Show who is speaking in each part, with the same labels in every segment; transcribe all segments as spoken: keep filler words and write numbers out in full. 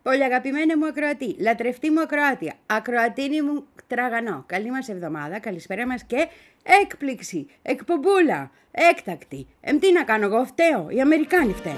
Speaker 1: Πολύ αγαπημένη μου ακροατή, λατρευτή μου ακροάτια, ακροατίνη μου τραγανό. Καλή μας εβδομάδα, καλησπέρα μας και έκπληξη, εκπομπούλα, έκτακτη. Εμ τι να κάνω εγώ, φταίω, οι Αμερικάνοι φταίνουν.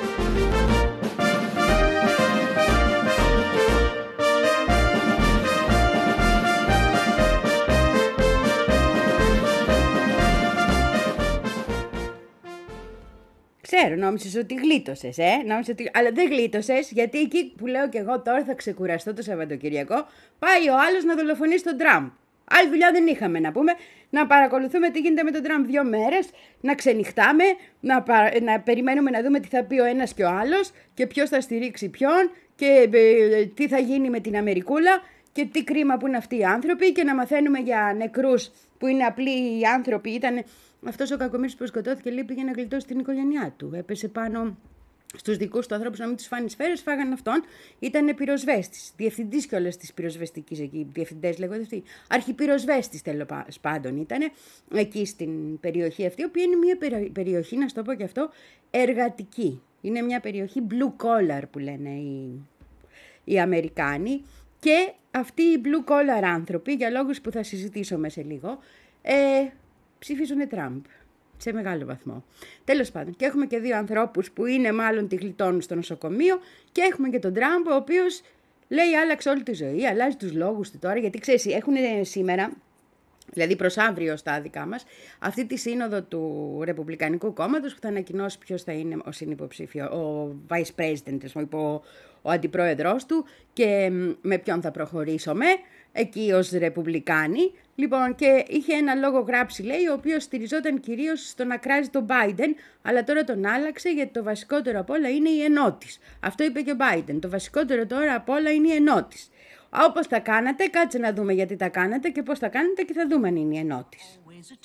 Speaker 1: Ξέρω, νόμισες ότι γλίτωσες, ε, νόμισες ότι... αλλά δεν γλίτωσες, γιατί εκεί που λέω και εγώ τώρα θα ξεκουραστώ το Σαββατοκυριακό, πάει ο άλλος να δολοφονήσει τον Τραμπ. Άλλη δουλειά δεν είχαμε να πούμε, να παρακολουθούμε τι γίνεται με τον Τραμπ δύο μέρες, να ξενυχτάμε, να, πα... να περιμένουμε να δούμε τι θα πει ο ένας και ο άλλος και ποιος θα στηρίξει ποιον και ε, τι θα γίνει με την Αμερικούλα και τι κρίμα που είναι αυτοί οι άνθρωποι και να μαθαίνουμε για νεκρούς που είναι απλοί άνθρωποι, ήταν... Αυτός ο κακομοίρης που σκοτώθηκε λέει πήγε να γλιτώσει την οικογένειά του. Έπεσε πάνω στους δικούς του ανθρώπους να μην τους φάνει σφαίρες, φάγανε αυτόν. Ήταν πυροσβέστης, διευθυντής κιόλας της πυροσβεστικής εκεί, διευθυντές λέγονται αυτοί. Αρχιπυροσβέστης τέλος πάντων ήταν εκεί στην περιοχή αυτή, η οποία είναι μια περιοχή, να σου το πω και αυτό, εργατική. Είναι μια περιοχή blue collar που λένε οι, οι Αμερικάνοι. Και αυτοί οι blue collar άνθρωποι, για λόγους που θα συζητήσουμε σε λίγο, ε, ψηφίζουν Τραμπ σε μεγάλο βαθμό. Τέλος πάντων, και έχουμε και δύο ανθρώπους που είναι μάλλον τη γλιτώνουν στο νοσοκομείο και έχουμε και τον Τραμπ, ο οποίος λέει άλλαξε όλη τη ζωή, αλλάζει τους λόγους του τώρα, γιατί ξέρεις, έχουν σήμερα, δηλαδή προς αύριο στα δικά μας, αυτή τη σύνοδο του Ρεπουμπλικανικού Κόμματος που θα ανακοινώσει ποιος θα είναι ο συνυποψήφιο, ο Vice President, ο, ο αντιπρόεδρος του και με ποιον θα προχωρήσουμε εκεί ως Ρεπουμπλικάνοι. Λοιπόν, και είχε ένα λόγο γράψει, λέει, ο οποίος στηριζόταν κυρίως στο να κράζει τον Biden, αλλά τώρα τον άλλαξε γιατί το βασικότερο απ' όλα είναι η ενότης. Αυτό είπε και ο Biden. Το βασικότερο τώρα απ' όλα είναι η ενότης. Όπως τα κάνατε, κάτσε να δούμε γιατί τα κάνατε και πώς τα κάνετε και θα δούμε αν είναι η ενότης.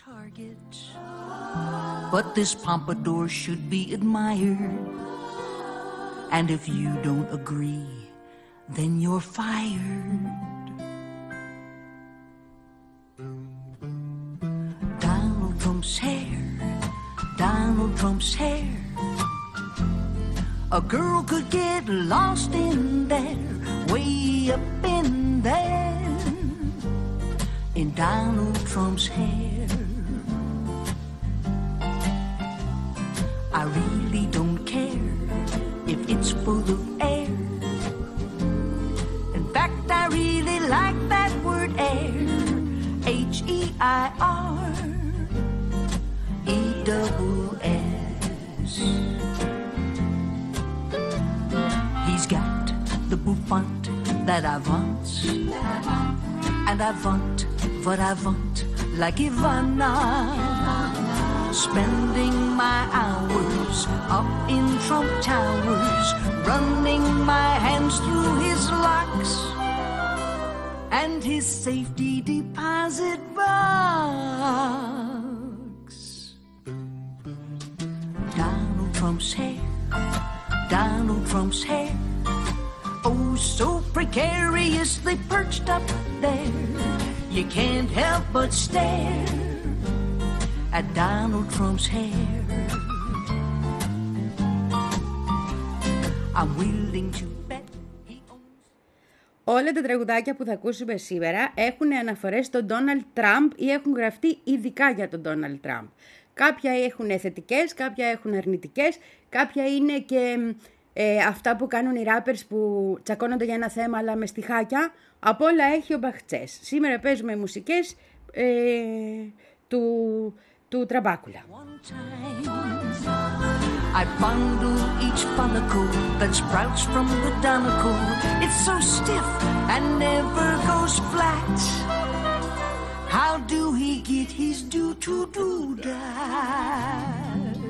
Speaker 2: But this pompadour should be admired. And if you don't agree, then you're fired. Donald Trump's hair, Donald Trump's hair. A girl could get lost in there, way up in there, in Donald Trump's hair. I really don't care if it's full of air. In fact, I really like that word air, H E I R E double S. He's got the bouffant that I want, and I want what I want like Ivana, spending my hours up in Trump Towers, running my hands through his locks and his safety deposit box. Donald Trump's hair, Donald Trump's hair, oh so precariously perched up there, you can't help but stare at Donald Trump's hair. I'm willing to bet he owns...
Speaker 1: Όλα τα τραγουδάκια που θα ακούσουμε σήμερα έχουν αναφορές στον Donald Trump ή έχουν γραφτεί ειδικά για τον Donald Trump. Κάποια έχουν θετικές, κάποια έχουν αρνητικές, κάποια είναι και ε, αυτά που κάνουν οι rappers που τσακώνονται για ένα θέμα αλλά με στιχάκια. Απ' όλα έχει ο Μπαχτσές. Σήμερα παίζουμε μουσικές ε, του... του Τραμπάκουλα.
Speaker 2: I fondle each follicle that sprouts from the donicle. It's so stiff and never goes flat. How do he get his do to do that?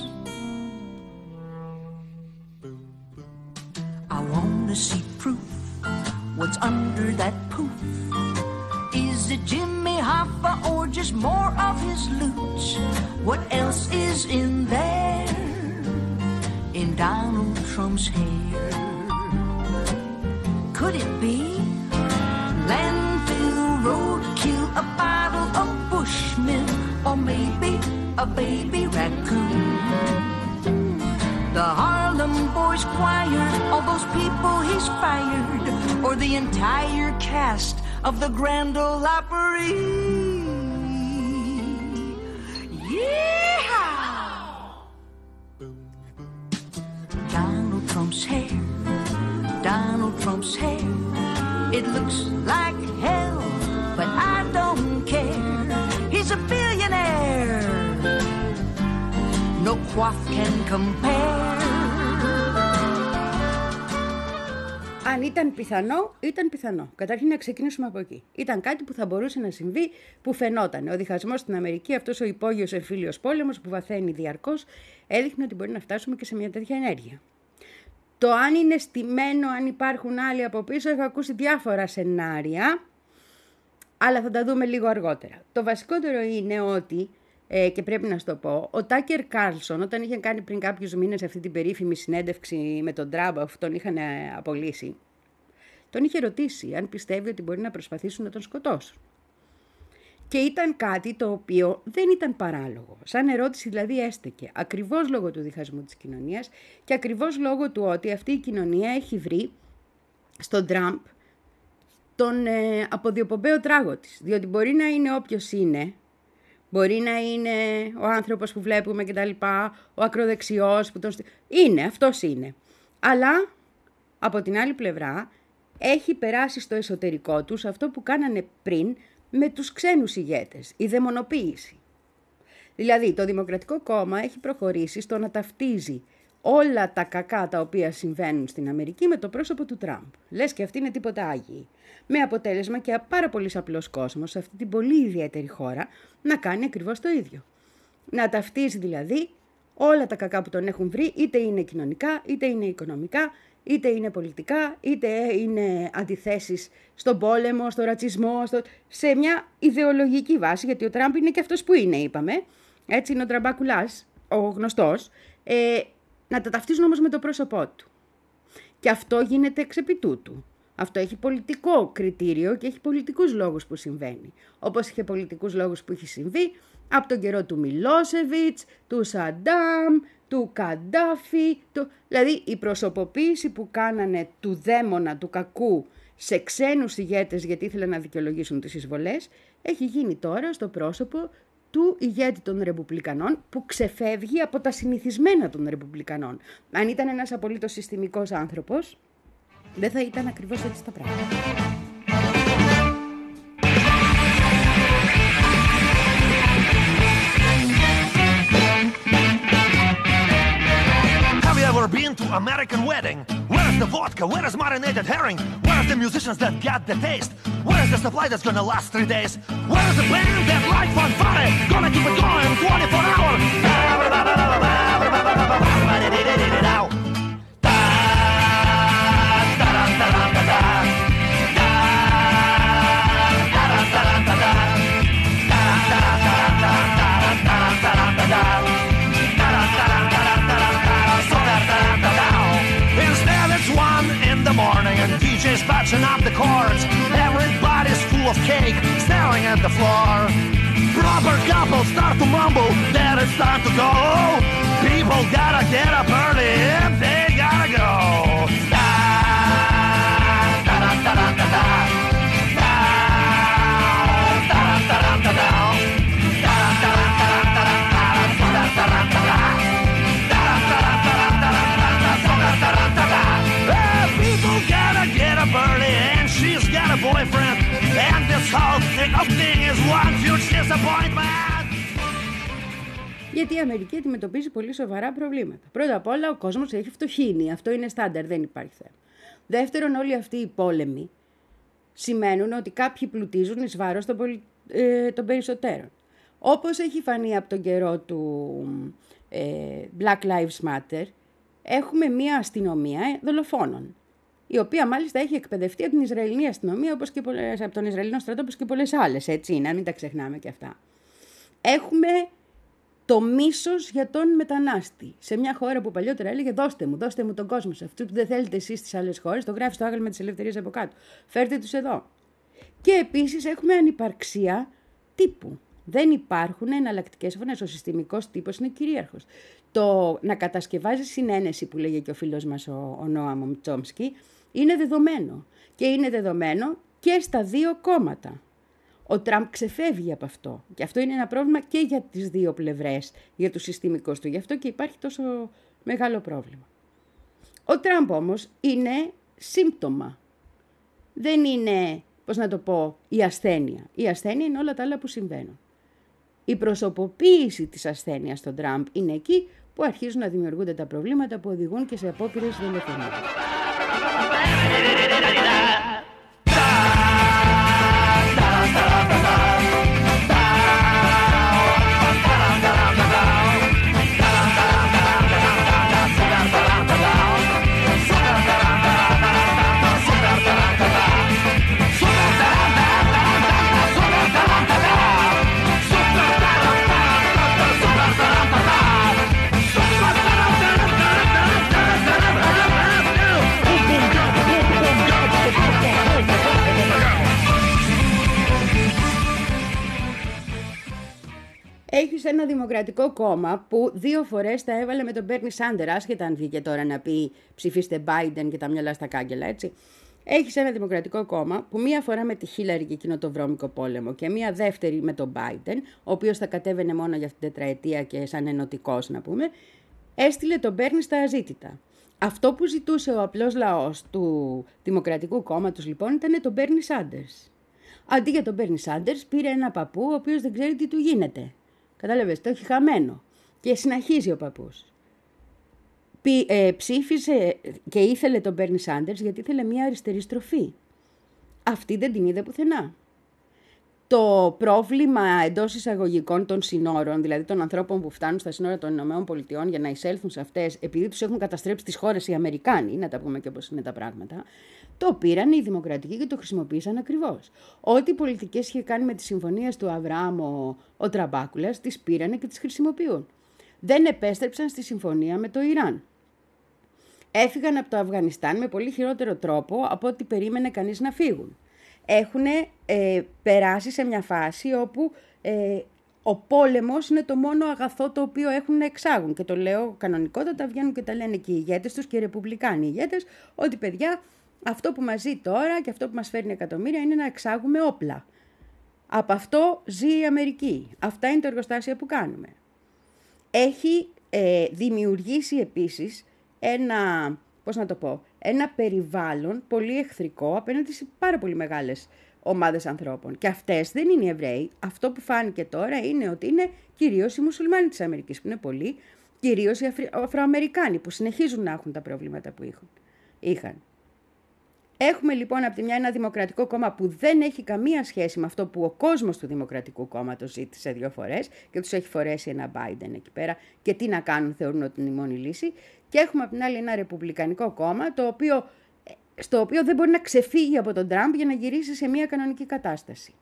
Speaker 2: I wanna see proof. What's under that poof? Is it Jimmy Hoffa or just more of his loot? What else is in there? In Donald Trump's hair? Could it be landfill, roadkill, a bottle of Bushmilk, or maybe a baby raccoon? The Harlem Boys Choir, all those people he's fired, or the entire cast of the Grand Ole Opry. Yeehaw! Donald Trump's hair, Donald Trump's hair, it looks like hell, but I don't care. He's a billionaire, no coif can compare.
Speaker 1: Αν ήταν πιθανό, ήταν πιθανό. Καταρχήν να ξεκινήσουμε από εκεί. Ήταν κάτι που θα μπορούσε να συμβεί, που φαινόταν. Ο διχασμός στην Αμερική, αυτός ο υπόγειος εμφύλιος πόλεμος που βαθαίνει διαρκώς, έδειχνε ότι μπορεί να φτάσουμε και σε μια τέτοια ενέργεια. Το αν είναι στημένο, αν υπάρχουν άλλοι από πίσω, έχω ακούσει διάφορα σενάρια, αλλά θα τα δούμε λίγο αργότερα. Το βασικότερο είναι ότι, ε, και πρέπει να σου το πω, ο Τάκερ Κάρλσον, όταν είχε κάνει πριν κάποιους μήνες αυτή την περίφημη συνέντευξη με τον Τραμπ, αφού τον είχαν απολύσει, τον είχε ρωτήσει αν πιστεύει ότι μπορεί να προσπαθήσουν να τον σκοτώσουν. Και ήταν κάτι το οποίο δεν ήταν παράλογο. Σαν ερώτηση δηλαδή έστεκε. Ακριβώς λόγω του διχασμού της κοινωνίας και ακριβώς λόγω του ότι αυτή η κοινωνία έχει βρει στον Τραμπ τον ε, αποδιοπομπαίο τράγο της. Διότι μπορεί να είναι όποιος είναι, μπορεί να είναι ο άνθρωπος που βλέπουμε κτλ, ο ακροδεξιός που τον... Είναι, αυτός είναι. Αλλά από την άλλη πλευρά έχει περάσει στο εσωτερικό τους αυτό που κάνανε πριν με τους ξένους ηγέτες, η δαιμονοποίηση. Δηλαδή, το Δημοκρατικό Κόμμα έχει προχωρήσει στο να ταυτίζει όλα τα κακά τα οποία συμβαίνουν στην Αμερική με το πρόσωπο του Τραμπ. Λες και αυτοί είναι τίποτα άγιοι. Με αποτέλεσμα και πάρα πολύ απλός κόσμος σε αυτή την πολύ ιδιαίτερη χώρα να κάνει ακριβώς το ίδιο. Να ταυτίζει δηλαδή όλα τα κακά που τον έχουν βρει, είτε είναι κοινωνικά, είτε είναι οικονομικά, είτε είναι πολιτικά, είτε είναι αντιθέσεις στον πόλεμο, στο ρατσισμό, στο... σε μια ιδεολογική βάση, γιατί ο Τραμπ είναι και αυτός που είναι, είπαμε. Έτσι είναι ο Τραμπάκουλας, ο γνωστός. Ε, να τα ταυτίζουν όμως με το πρόσωπό του. Και αυτό γίνεται εξ επί τούτου. Αυτό έχει πολιτικό κριτήριο και έχει πολιτικούς λόγους που συμβαίνει. Όπως είχε πολιτικούς λόγους που έχει συμβεί από τον καιρό του Μιλόσεβιτς, του Σαντάμ, του Καντάφη, του... δηλαδή η προσωποποίηση που κάνανε του δαίμονα, του κακού σε ξένους ηγέτες γιατί ήθελαν να δικαιολογήσουν τις εισβολές, έχει γίνει τώρα στο πρόσωπο του ηγέτη των Ρεπουμπλικανών που ξεφεύγει από τα συνηθισμένα των Ρεπουμπλικανών. Αν ήταν ένας απολύτως συστημικός άνθρωπος, δεν θα ήταν ακριβώς έτσι τα πράγματα.
Speaker 3: Ever been to American wedding? Where's the vodka? Where is marinated herring? Where's the musicians that got the taste? Where's the supply that's gonna last three days? Where's the band that light fanfare? Gonna keep it going twenty-four hours. And D J's batching up the chords. Everybody's full of cake, staring at the floor. Proper couples start to mumble that it's time to go. People gotta get up early if they gotta go. Da, da, da, da, da, da, da. Da, da, da, da, da, da. Da, da, da, da, da, da, da, da, da, da. People gotta get up early and she's got a boyfriend. And this whole thing of thing is one huge disappointment.
Speaker 1: Γιατί η Αμερική αντιμετωπίζει πολύ σοβαρά προβλήματα. Πρώτα απ' όλα ο κόσμος έχει φτωχύνει. Αυτό είναι στάνταρ, δεν υπάρχει θέμα. Δεύτερον, όλοι αυτοί οι πόλεμοι σημαίνουν ότι κάποιοι πλουτίζουν εις βάρος των, πολι... ε, των περισσότερων. Όπως έχει φανεί από τον καιρό του ε, Black Lives Matter, έχουμε μία αστυνομία δολοφόνων, η οποία μάλιστα έχει εκπαιδευτεί από την Ισραηλινή αστυνομία, όπως και πολλές, από τον Ισραηλινό στρατό, όπως και πολλές άλλες, έτσι είναι, να μην τα ξεχνάμε και αυτά. Έχουμε το μίσος για τον μετανάστη. Σε μια χώρα που παλιότερα έλεγε δώστε μου, δώστε μου τον κόσμο σε αυτού που δεν θέλετε εσείς στις άλλες χώρες, το γράφει στο άγαλμα της ελευθερίας από κάτω. Φέρτε τους εδώ. Και επίσης έχουμε ανυπαρξία τύπου. Δεν υπάρχουν εναλλακτικές φωνές. Ο συστημικός τύπος είναι κυρίαρχος. Το να κατασκευάζει συνένεση που λέγε και ο φίλος μας ο, ο Νόαμ Τσόμσκι είναι δεδομένο. Και είναι δεδομένο και στα δύο κόμματα. Ο Τραμπ ξεφεύγει από αυτό. Και αυτό είναι ένα πρόβλημα και για τις δύο πλευρές, για τους συστημικούς του. Γι' αυτό και υπάρχει τόσο μεγάλο πρόβλημα. Ο Τραμπ όμως είναι σύμπτωμα. Δεν είναι, πώς να το πω, η ασθένεια. Η ασθένεια είναι όλα τα άλλα που συμβαίνουν. Η προσωποποίηση της ασθένειας στον Τραμπ είναι εκεί που αρχίζουν να δημιουργούνται τα προβλήματα που οδηγούν και σε απόπειρες δολοφονίας. Έχεις ένα δημοκρατικό κόμμα που δύο φορές τα έβαλε με τον Μπέρνι Σάντερ, άσχετα αν βγήκε τώρα να πει ψηφίστε Biden και τα μυαλά στα κάγκελα, έτσι. Έχεις ένα δημοκρατικό κόμμα που μία φορά με τη Χίλαρη και εκείνο το βρώμικο πόλεμο και μία δεύτερη με τον Biden, ο οποίος θα κατέβαινε μόνο για αυτήν την τετραετία και σαν ενωτικός να πούμε, έστειλε τον Μπέρνι στα αζήτητα. Αυτό που ζητούσε ο απλός λαός του Δημοκρατικού Κόμματος λοιπόν ήταν τον Μπέρνι Σάντερς. Αντί για τον Μπέρνι Σάντερς πήρε ένα παππού ο οποίος δεν ξέρει τι του γίνεται. Κατάλαβες, το έχει χαμένο. Και συνεχίζει ο παππούς. Πι, ε, ψήφισε και ήθελε τον Μπέρνι Σάντερς γιατί ήθελε μια αριστερή στροφή. Αυτή δεν την είδε πουθενά. Το πρόβλημα εντός εισαγωγικών των συνόρων, δηλαδή των ανθρώπων που φτάνουν στα σύνορα των ΗΠΑ για να εισέλθουν σε αυτές, επειδή τους έχουν καταστρέψει τις χώρες οι Αμερικάνοι, να τα πούμε και όπως είναι τα πράγματα, το πήραν οι δημοκρατικοί και το χρησιμοποίησαν ακριβώς. Ό,τι πολιτικές είχε κάνει με τις συμφωνίες του Αβραάμ ο, ο Τραμπάκουλας, τις πήρανε και τις χρησιμοποιούν. Δεν επέστρεψαν στη συμφωνία με το Ιράν. Έφυγαν από το Αφγανιστάν με πολύ χειρότερο τρόπο από ό,τι περίμενε κανείς να φύγουν. Έχουν ε, περάσει σε μια φάση όπου ε, ο πόλεμος είναι το μόνο αγαθό το οποίο έχουν να εξάγουν. Και το λέω κανονικότατα, βγαίνουν και τα λένε και οι ηγέτες τους και οι ρεπουμπλικάνοι ηγέτες, ότι παιδιά αυτό που μας ζει τώρα και αυτό που μας φέρνει εκατομμύρια είναι να εξάγουμε όπλα. Από αυτό ζει η Αμερική. Αυτά είναι τα εργοστάσια που κάνουμε. Έχει ε, δημιουργήσει επίσης ένα... πώς να το πω, ένα περιβάλλον πολύ εχθρικό απέναντι σε πάρα πολύ μεγάλες ομάδες ανθρώπων. Και αυτές δεν είναι οι Εβραίοι. Αυτό που φάνηκε τώρα είναι ότι είναι κυρίως οι μουσουλμάνοι της Αμερικής, που είναι πολλοί, κυρίως οι Αφρι... Αφροαμερικάνοι, που συνεχίζουν να έχουν τα προβλήματα που είχαν. είχαν. Έχουμε λοιπόν από τη μια ένα δημοκρατικό κόμμα που δεν έχει καμία σχέση με αυτό που ο κόσμος του Δημοκρατικού Κόμματος ζήτησε δύο φορές και τους έχει φορέσει ένα Biden εκεί πέρα και τι να κάνουν θεωρούν ότι είναι η μόνη λύση. Και έχουμε από την άλλη ένα ρεπουμπλικανικό κόμμα το οποίο, στο οποίο δεν μπορεί να ξεφύγει από τον Τραμπ για να γυρίσει σε μια κανονική κατάσταση.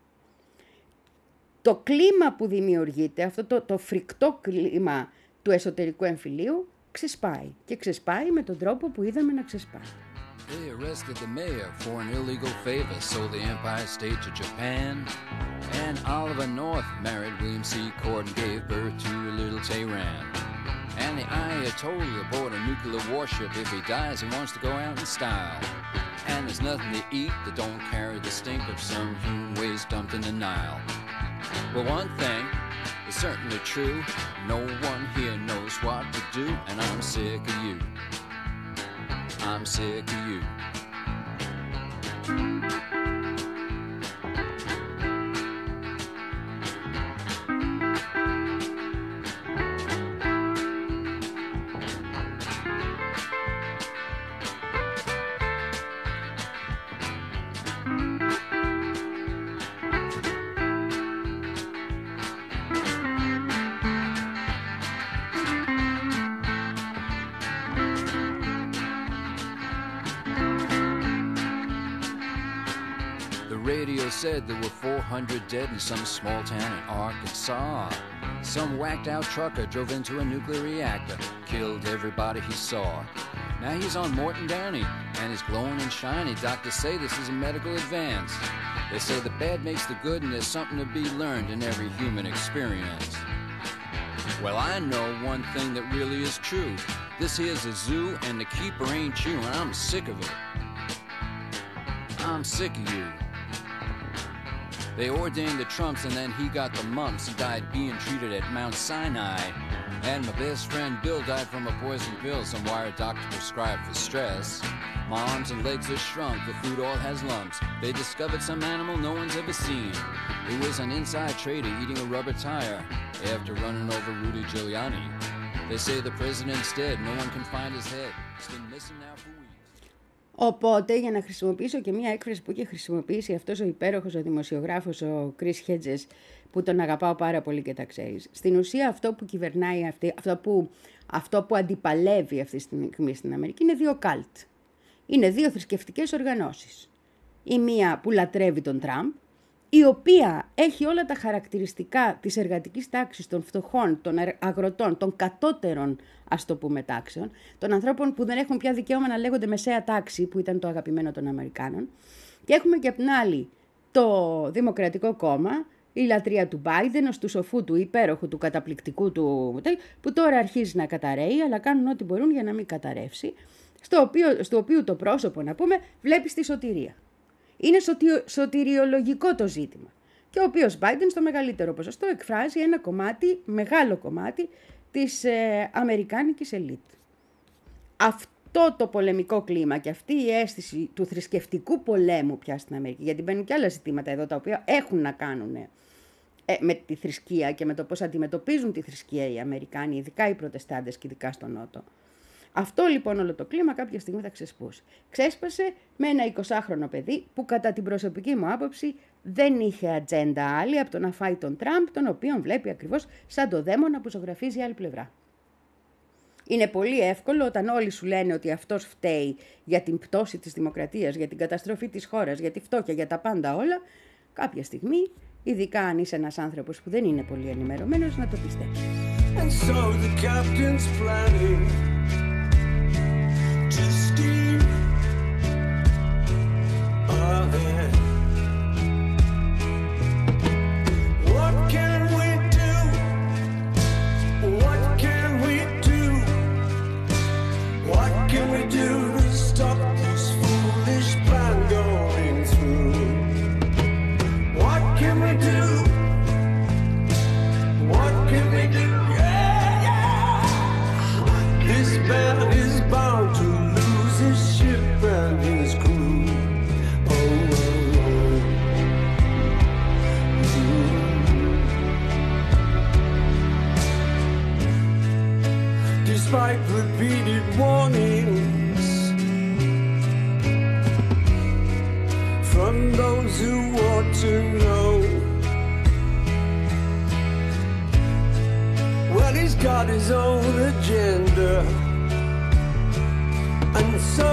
Speaker 1: Το κλίμα που δημιουργείται, αυτό το, το φρικτό κλίμα του εσωτερικού εμφυλίου ξεσπάει και ξεσπάει με τον τρόπο που είδαμε να ξεσπάει.
Speaker 4: They arrested the mayor for an illegal favor, sold the Empire State to Japan. And Oliver North married William C. Cord and gave birth to a little Tehran. And the Ayatollah bought a nuclear warship. If he dies, he wants to go out in style. And there's nothing to eat that don't carry the stink of some human waste dumped in the Nile. Well, one thing is certainly true. No one here knows what to do, and I'm sick of you. I'm sick of you. Said there were four hundred dead in some small town in Arkansas. Some whacked out trucker drove into a nuclear reactor, killed everybody he saw. Now he's on Morton Downey and is glowing and shiny. Doctors say this is a medical advance. They say the bad makes the good and there's something to be learned in every human experience. Well, I know one thing that really is true. This here's a zoo and the keeper ain't you, and I'm sick of it. I'm sick of you. They ordained the Trumps and then he got the mumps. He died being treated at Mount Sinai. And my best friend Bill died from a poison pill some wire doctor prescribed for stress. My arms and legs are shrunk, the food all has lumps. They discovered some animal no one's ever seen. It was an inside trader eating a rubber tire after running over Rudy Giuliani. They say the president's dead, no one can find his head. It's been missing now for weeks.
Speaker 1: Οπότε, για να χρησιμοποιήσω και μια έκφραση που είχε χρησιμοποιήσει αυτός ο υπέροχος ο δημοσιογράφος, ο Chris Hedges, που τον αγαπάω πάρα πολύ και τα ξέρεις. Στην ουσία αυτό που κυβερνάει, αυτή, αυτό, που, αυτό που αντιπαλεύει αυτή τη στιγμή στην Αμερική είναι δύο καλτ. Είναι δύο θρησκευτικές οργανώσεις. Η μία που λατρεύει τον Τραμπ, η οποία έχει όλα τα χαρακτηριστικά της εργατικής τάξης, των φτωχών, των αγροτών, των κατώτερων, ας το πούμε, τάξεων, των ανθρώπων που δεν έχουν πια δικαίωμα να λέγονται μεσαία τάξη, που ήταν το αγαπημένο των Αμερικάνων. Και έχουμε και απ' την άλλη το Δημοκρατικό Κόμμα, η λατρεία του Biden, του σοφού, του υπέροχου, του καταπληκτικού του, που τώρα αρχίζει να καταραίει, αλλά κάνουν ό,τι μπορούν για να μην καταρρεύσει, στο οποίο, στο οποίο το πρόσωπο, να πούμε, βλέπει στη σωτηρία. Είναι σωτιο, σωτηριολογικό το ζήτημα. Και ο οποίος Biden στο μεγαλύτερο ποσοστό εκφράζει ένα κομμάτι, μεγάλο κομμάτι, της ε, αμερικάνικης ελίτ. Αυτό το πολεμικό κλίμα και αυτή η αίσθηση του θρησκευτικού πολέμου πια στην Αμερική, γιατί μπαίνουν και άλλα ζητήματα εδώ τα οποία έχουν να κάνουν ε, με τη θρησκεία και με το πώς αντιμετωπίζουν τη θρησκεία οι Αμερικάνοι, ειδικά οι Προτεστάντες και ειδικά στο Νότο. Αυτό λοιπόν όλο το κλίμα κάποια στιγμή θα ξεσπούσε. Ξέσπασε με ένα εικοσάχρονο παιδί που κατά την προσωπική μου άποψη δεν είχε ατζέντα άλλη από το να φάει τον Τραμπ, τον οποίον βλέπει ακριβώς σαν το δαίμονα που ζωγραφίζει η άλλη πλευρά. Είναι πολύ εύκολο όταν όλοι σου λένε ότι αυτός φταίει για την πτώση της δημοκρατίας, για την καταστροφή της χώρας, για τη φτώχεια, για τα πάντα όλα, κάποια στιγμή, ειδικά αν είσαι ένας άνθρωπος που δεν είναι πολύ ενημερωμένος, να το πιστέψεις.
Speaker 5: And so the captain's planning to steer ahead. What can we do? What can we do? What can we do to stop this foolish plan going through? What can we do? What can we do? Yeah, yeah. This man is bound to lose his ship and his crew. Oh, oh, oh. Despite repeated warnings from those who ought to know, well, he's got his own agenda, and so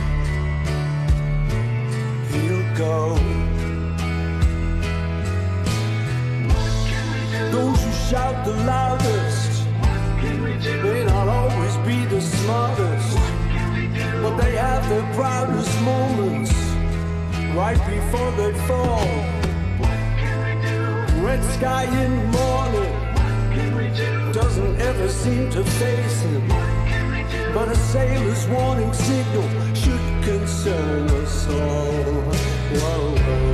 Speaker 5: he'll go. Those who shout the loudest may not always be the smartest, but they have their proudest moments right before they fall. Red sky in the morning doesn't ever seem to face him, but a sailor's warning signal should concern us all. Whoa, whoa.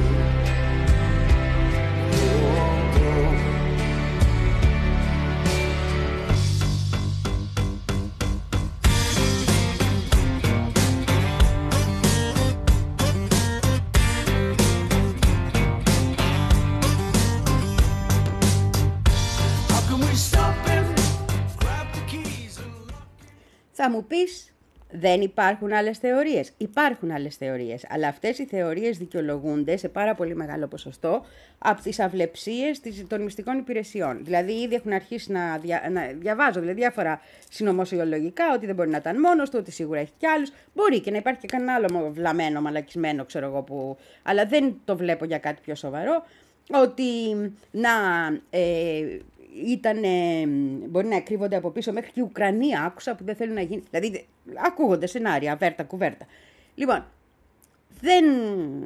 Speaker 1: Θα μου πεις, δεν υπάρχουν άλλες θεωρίες. Υπάρχουν άλλες θεωρίες, αλλά αυτές οι θεωρίες δικαιολογούνται σε πάρα πολύ μεγάλο ποσοστό από τις αυλεψίες των μυστικών υπηρεσιών. Δηλαδή, ήδη έχουν αρχίσει να, δια, να διαβάζω δηλαδή, διάφορα συνωμοσιολογικά, ότι δεν μπορεί να ήταν μόνος του, ότι σίγουρα έχει κι άλλους. Μπορεί και να υπάρχει και κανένα άλλο βλαμμένο, μαλακισμένο, ξέρω εγώ, που... αλλά δεν το βλέπω για κάτι πιο σοβαρό. Ότι να... Ε, Ήταν, μπορεί να κρύβονται από πίσω, μέχρι και η Ουκρανία άκουσα που δεν θέλουν να γίνει. Δηλαδή, ακούγονται σενάρια, βέρτα, κουβέρτα. Λοιπόν, δεν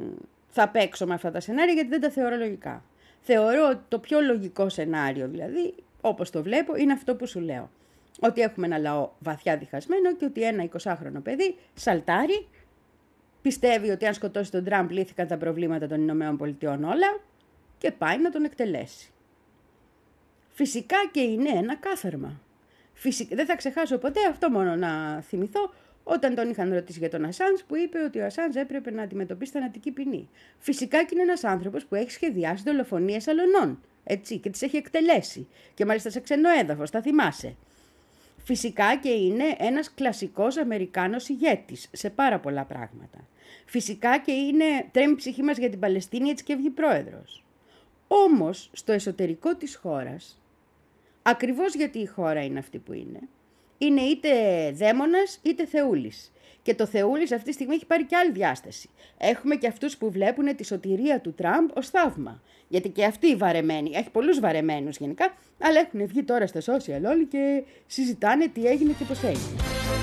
Speaker 1: θα παίξω με αυτά τα σενάρια γιατί δεν τα θεωρώ λογικά. Θεωρώ ότι το πιο λογικό σενάριο, δηλαδή, όπως το βλέπω, είναι αυτό που σου λέω. Ότι έχουμε ένα λαό βαθιά διχασμένο και ότι ένα εικοσάχρονο παιδί σαλτάρει, πιστεύει ότι αν σκοτώσει τον Τραμπ λύθηκαν τα προβλήματα των Ηνωμένων Πολιτειών όλα και πάει να τον εκτελέσει. Φυσικά και είναι ένα κάθαρμα. Φυσικά, δεν θα ξεχάσω ποτέ αυτό, μόνο να θυμηθώ, όταν τον είχαν ρωτήσει για τον Ασάνζ, που είπε ότι ο Ασάνζ έπρεπε να αντιμετωπίσει θανατική ποινή. Φυσικά και είναι ένας άνθρωπος που έχει σχεδιάσει δολοφονίες αλωνών, έτσι, και τις έχει εκτελέσει. Και μάλιστα σε ξένο έδαφος, τα θυμάσαι. Φυσικά και είναι ένας κλασικός Αμερικάνος ηγέτης σε πάρα πολλά πράγματα. Φυσικά και είναι, τρέμει η ψυχή μας για την Παλαιστίνη, έτσι και βγει πρόεδρος. Όμως, στο εσωτερικό της χώρας, ακριβώς γιατί η χώρα είναι αυτή που είναι, είναι είτε δαίμονας είτε θεούλης. Και το θεούλης αυτή τη στιγμή έχει πάρει και άλλη διάσταση. Έχουμε και αυτούς που βλέπουν τη σωτηρία του Τραμπ ως θαύμα. Γιατί και αυτοί οι βαρεμένοι, έχει πολλούς βαρεμένους γενικά, αλλά έχουν βγει τώρα στα social όλοι και συζητάνε τι έγινε και πώς έγινε.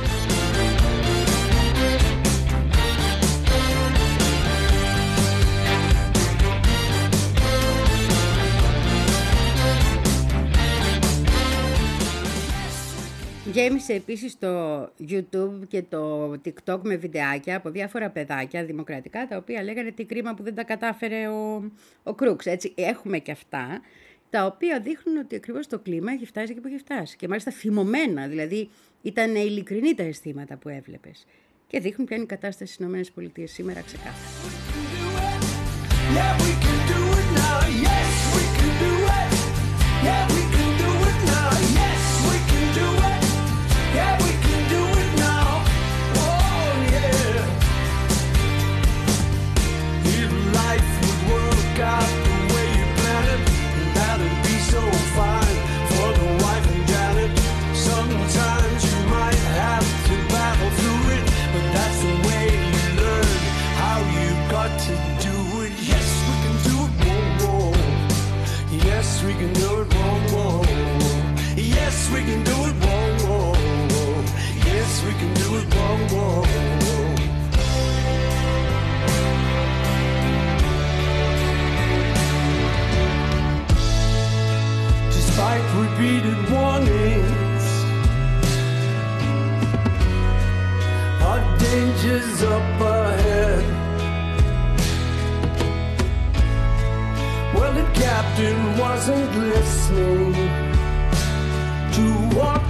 Speaker 1: Γέμισε επίσης το YouTube και το TikTok με βιντεάκια από διάφορα παιδάκια δημοκρατικά, τα οποία λέγανε τι κρίμα που δεν τα κατάφερε ο, ο Κρούξ. Έτσι, έχουμε και αυτά, τα οποία δείχνουν ότι ακριβώς το κλίμα έχει φτάσει εκεί που έχει φτάσει. Και μάλιστα θυμωμένα, δηλαδή ήταν ειλικρινή τα αισθήματα που έβλεπες. Και δείχνουν ποια είναι η κατάσταση στις ΗΠΑ σήμερα ξεκάθαρα.
Speaker 5: Yeah, we can do it now. Oh, yeah. If life would work out the way you planned it, that'd be so fine for the wife and Janet. Sometimes you might have to battle through it, but that's the way you learn how you got to do it. Yes, we can do it. Whoa, whoa. Yes, we can do it. Whoa, whoa. Yes, we can do it. Whoa, whoa. Yes, we can do it, whoa, whoa. Despite repeated warnings, our dangers up ahead. Well, the captain wasn't listening to what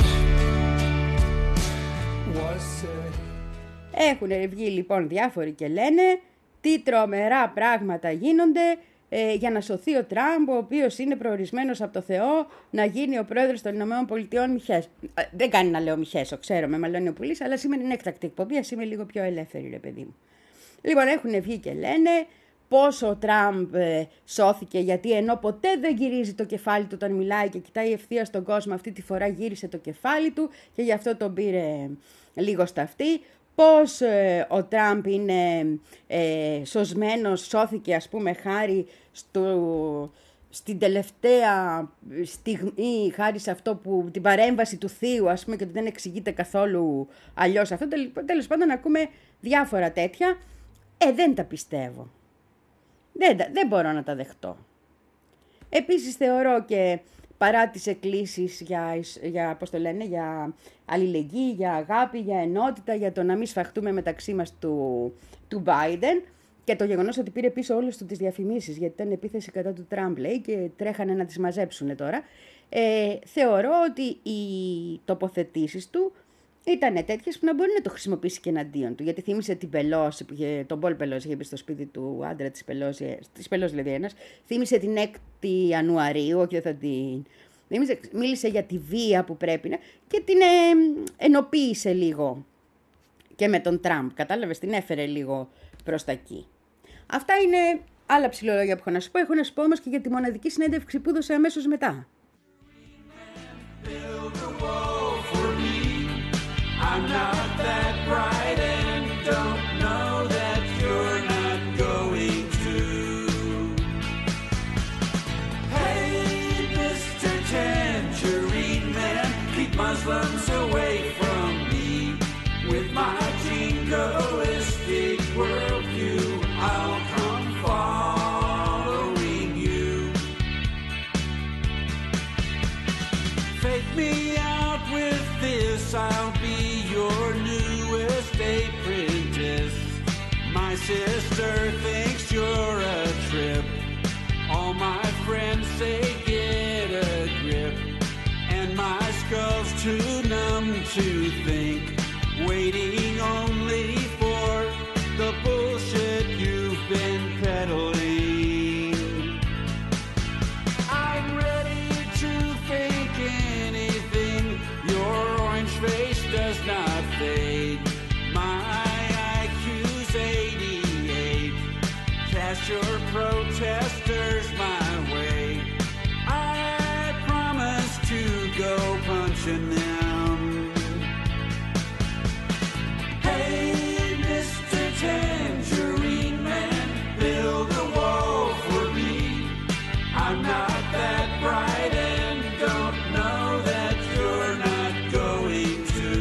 Speaker 1: Έχουν βγει λοιπόν διάφοροι και λένε τι τρομερά πράγματα γίνονται ε, για να σωθεί ο Τραμπ, ο οποίος είναι προορισμένος από το Θεό να γίνει ο πρόεδρος των Ηνωμένων Πολιτειών Μιχές. Ε, δεν κάνει να λέω Μιχές, ξέρω, με μαλώνει ο πουλής, αλλά σήμερα είναι έκτακτη εκπομπή, ας είμαι λίγο πιο ελεύθερη, ρε παιδί μου. Λοιπόν, έχουν βγει και λένε πόσο ο Τραμπ ε, σώθηκε, γιατί ενώ ποτέ δεν γυρίζει το κεφάλι του όταν μιλάει και κοιτάει ευθεία στον κόσμο, αυτή τη φορά γύρισε το κεφάλι του και γι' αυτό τον πήρε λίγο στα αυτή. Πώς ε, ο Τραμπ είναι ε, σωσμένος, σώθηκε ας πούμε χάρη στο, στην τελευταία στιγμή, χάρη σε αυτό που την παρέμβαση του θείου ας πούμε και ότι δεν εξηγείται καθόλου αλλιώς αυτό. Τέλος πάντων ακούμε διάφορα τέτοια, ε δεν τα πιστεύω, δεν, δεν μπορώ να τα δεχτώ. Επίσης θεωρώ και παρά τις εκκλήσεις για, για, πώς το λένε, για αλληλεγγύη, για αγάπη, για ενότητα, για το να μην σφαχτούμε μεταξύ μας του, του Biden και το γεγονός ότι πήρε πίσω όλες του τις διαφημίσεις, γιατί ήταν επίθεση κατά του Τραμπ, λέει, και τρέχανε να τις μαζέψουν τώρα, ε, θεωρώ ότι οι τοποθετήσεις του ήταν τέτοιες που να μπορεί να το χρησιμοποιήσει και εναντίον του. Γιατί θύμισε την Πελόση, τον Πολ Πελόση, είχε μπει στο σπίτι του άντρα της Πελόση, της Πελόση δηλαδή ένας, θύμισε την έκτη Ιανουαρίου, όχι θα την... Θύμισε, μίλησε για τη βία που πρέπει να... και την ε, ενοποίησε λίγο και με τον Τραμπ, κατάλαβες, την έφερε λίγο προς τα εκεί. Αυτά είναι άλλα ψηλολόγια που έχω να σου πω. Έχω να σου πω όμως και για τη μοναδική συνέντευξη που έδωσε αμέσως μετά.
Speaker 5: I'm not that bright and don't know that you're not going to. Hey, Mister Tangerine Man, keep Muslims away from me. With my jingoistic worldview, I'll come far. I'll be your newest apprentice. My sister thinks you're a trip. All my friends say get a grip. And my skull's too numb to think. Waiting only for the bullshit you've been peddling. I'm ready to fake anything. Your orange face does not fade. My I Q's eighty-eight. Cast your protesters my way. I promise to go punching them. Hey, Mister Tangerine Man, build a wall for me. I'm not that bright and don't know that you're not going to.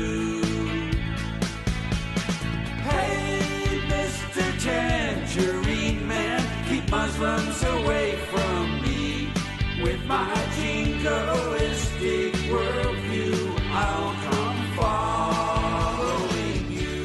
Speaker 5: Hey, Mister Tangerine Man, keep Muslims away from me. With my jingoistic worldview, I'll come following you.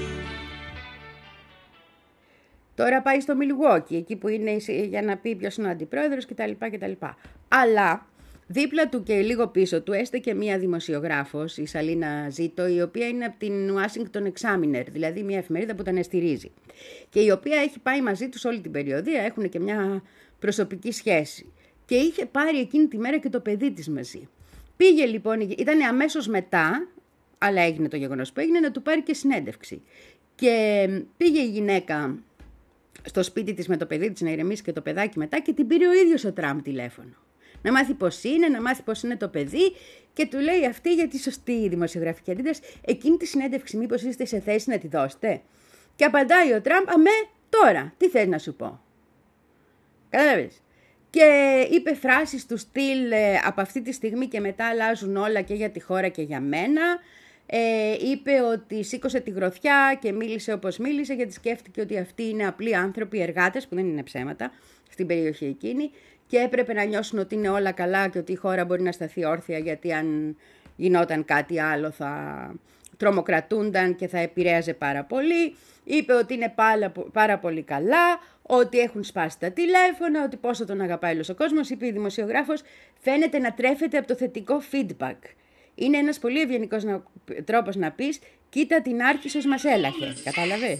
Speaker 1: Τώρα πάει στο Milwaukee, εκεί που είναι για να πει ποιος είναι ο αντιπρόεδρος κτλ. κτλ. Αλλά δίπλα του και λίγο πίσω του έστε και μία δημοσιογράφος, η Σαλίνα Ζήτο, η οποία είναι από την Washington Examiner, δηλαδή μια εφημερίδα που τον στηρίζει. Και η οποία έχει πάει μαζί τους όλη την περιοδία, έχουν και μια προσωπική σχέση. Και είχε πάρει εκείνη τη μέρα και το παιδί της μαζί. Πήγε λοιπόν, ήταν αμέσως μετά, αλλά έγινε το γεγονός που έγινε, να του πάρει και συνέντευξη. Και πήγε η γυναίκα στο σπίτι της με το παιδί της να ηρεμήσει και το παιδάκι μετά και την πήρε ο ίδιος ο Τραμπ τηλέφωνο. Να μάθει πώς είναι, να μάθει πώς είναι το παιδί και του λέει αυτή για τη σωστή δημοσιογραφική αντίδραση, εκείνη τη συνέντευξη μήπως είστε σε θέση να τη δώσετε. Και απαντάει ο Τραμπ, αμέ τώρα, τι θες να σου πω. Κατάλαβες. Και είπε φράσεις του στυλ ε, από αυτή τη στιγμή και μετά αλλάζουν όλα και για τη χώρα και για μένα. Ε, είπε ότι σήκωσε τη γροθιά και μίλησε όπως μίλησε γιατί σκέφτηκε ότι αυτοί είναι απλοί άνθρωποι, εργάτες που δεν είναι ψέματα στην περιοχή εκείνη και έπρεπε να νιώσουν ότι είναι όλα καλά και ότι η χώρα μπορεί να σταθεί όρθια γιατί αν γινόταν κάτι άλλο θα τρομοκρατούνταν και θα επηρέαζε πάρα πολύ. Είπε ότι είναι πάρα, πάρα πολύ καλά, ότι έχουν σπάσει τα τηλέφωνα, ότι πόσο τον αγαπάει όλος ο κόσμος. Είπε η δημοσιογράφος, φαίνεται να τρέφεται από το θετικό feedback. Είναι ένας πολύ ευγενικός να, τρόπος να πεις, κοίτα την άρχισος μας έλαχε. Κατάλαβες.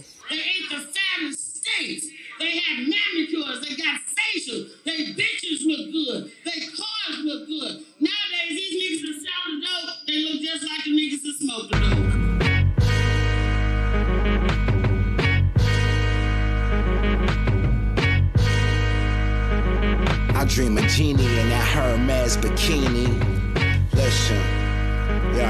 Speaker 1: They had manicures, they got facials, they bitches look good, they cars look good. Nowadays, these niggas that sell the dope, they look just like the niggas that smoke the dope.
Speaker 6: I dream a genie in that Hermes bikini. Listen, yo.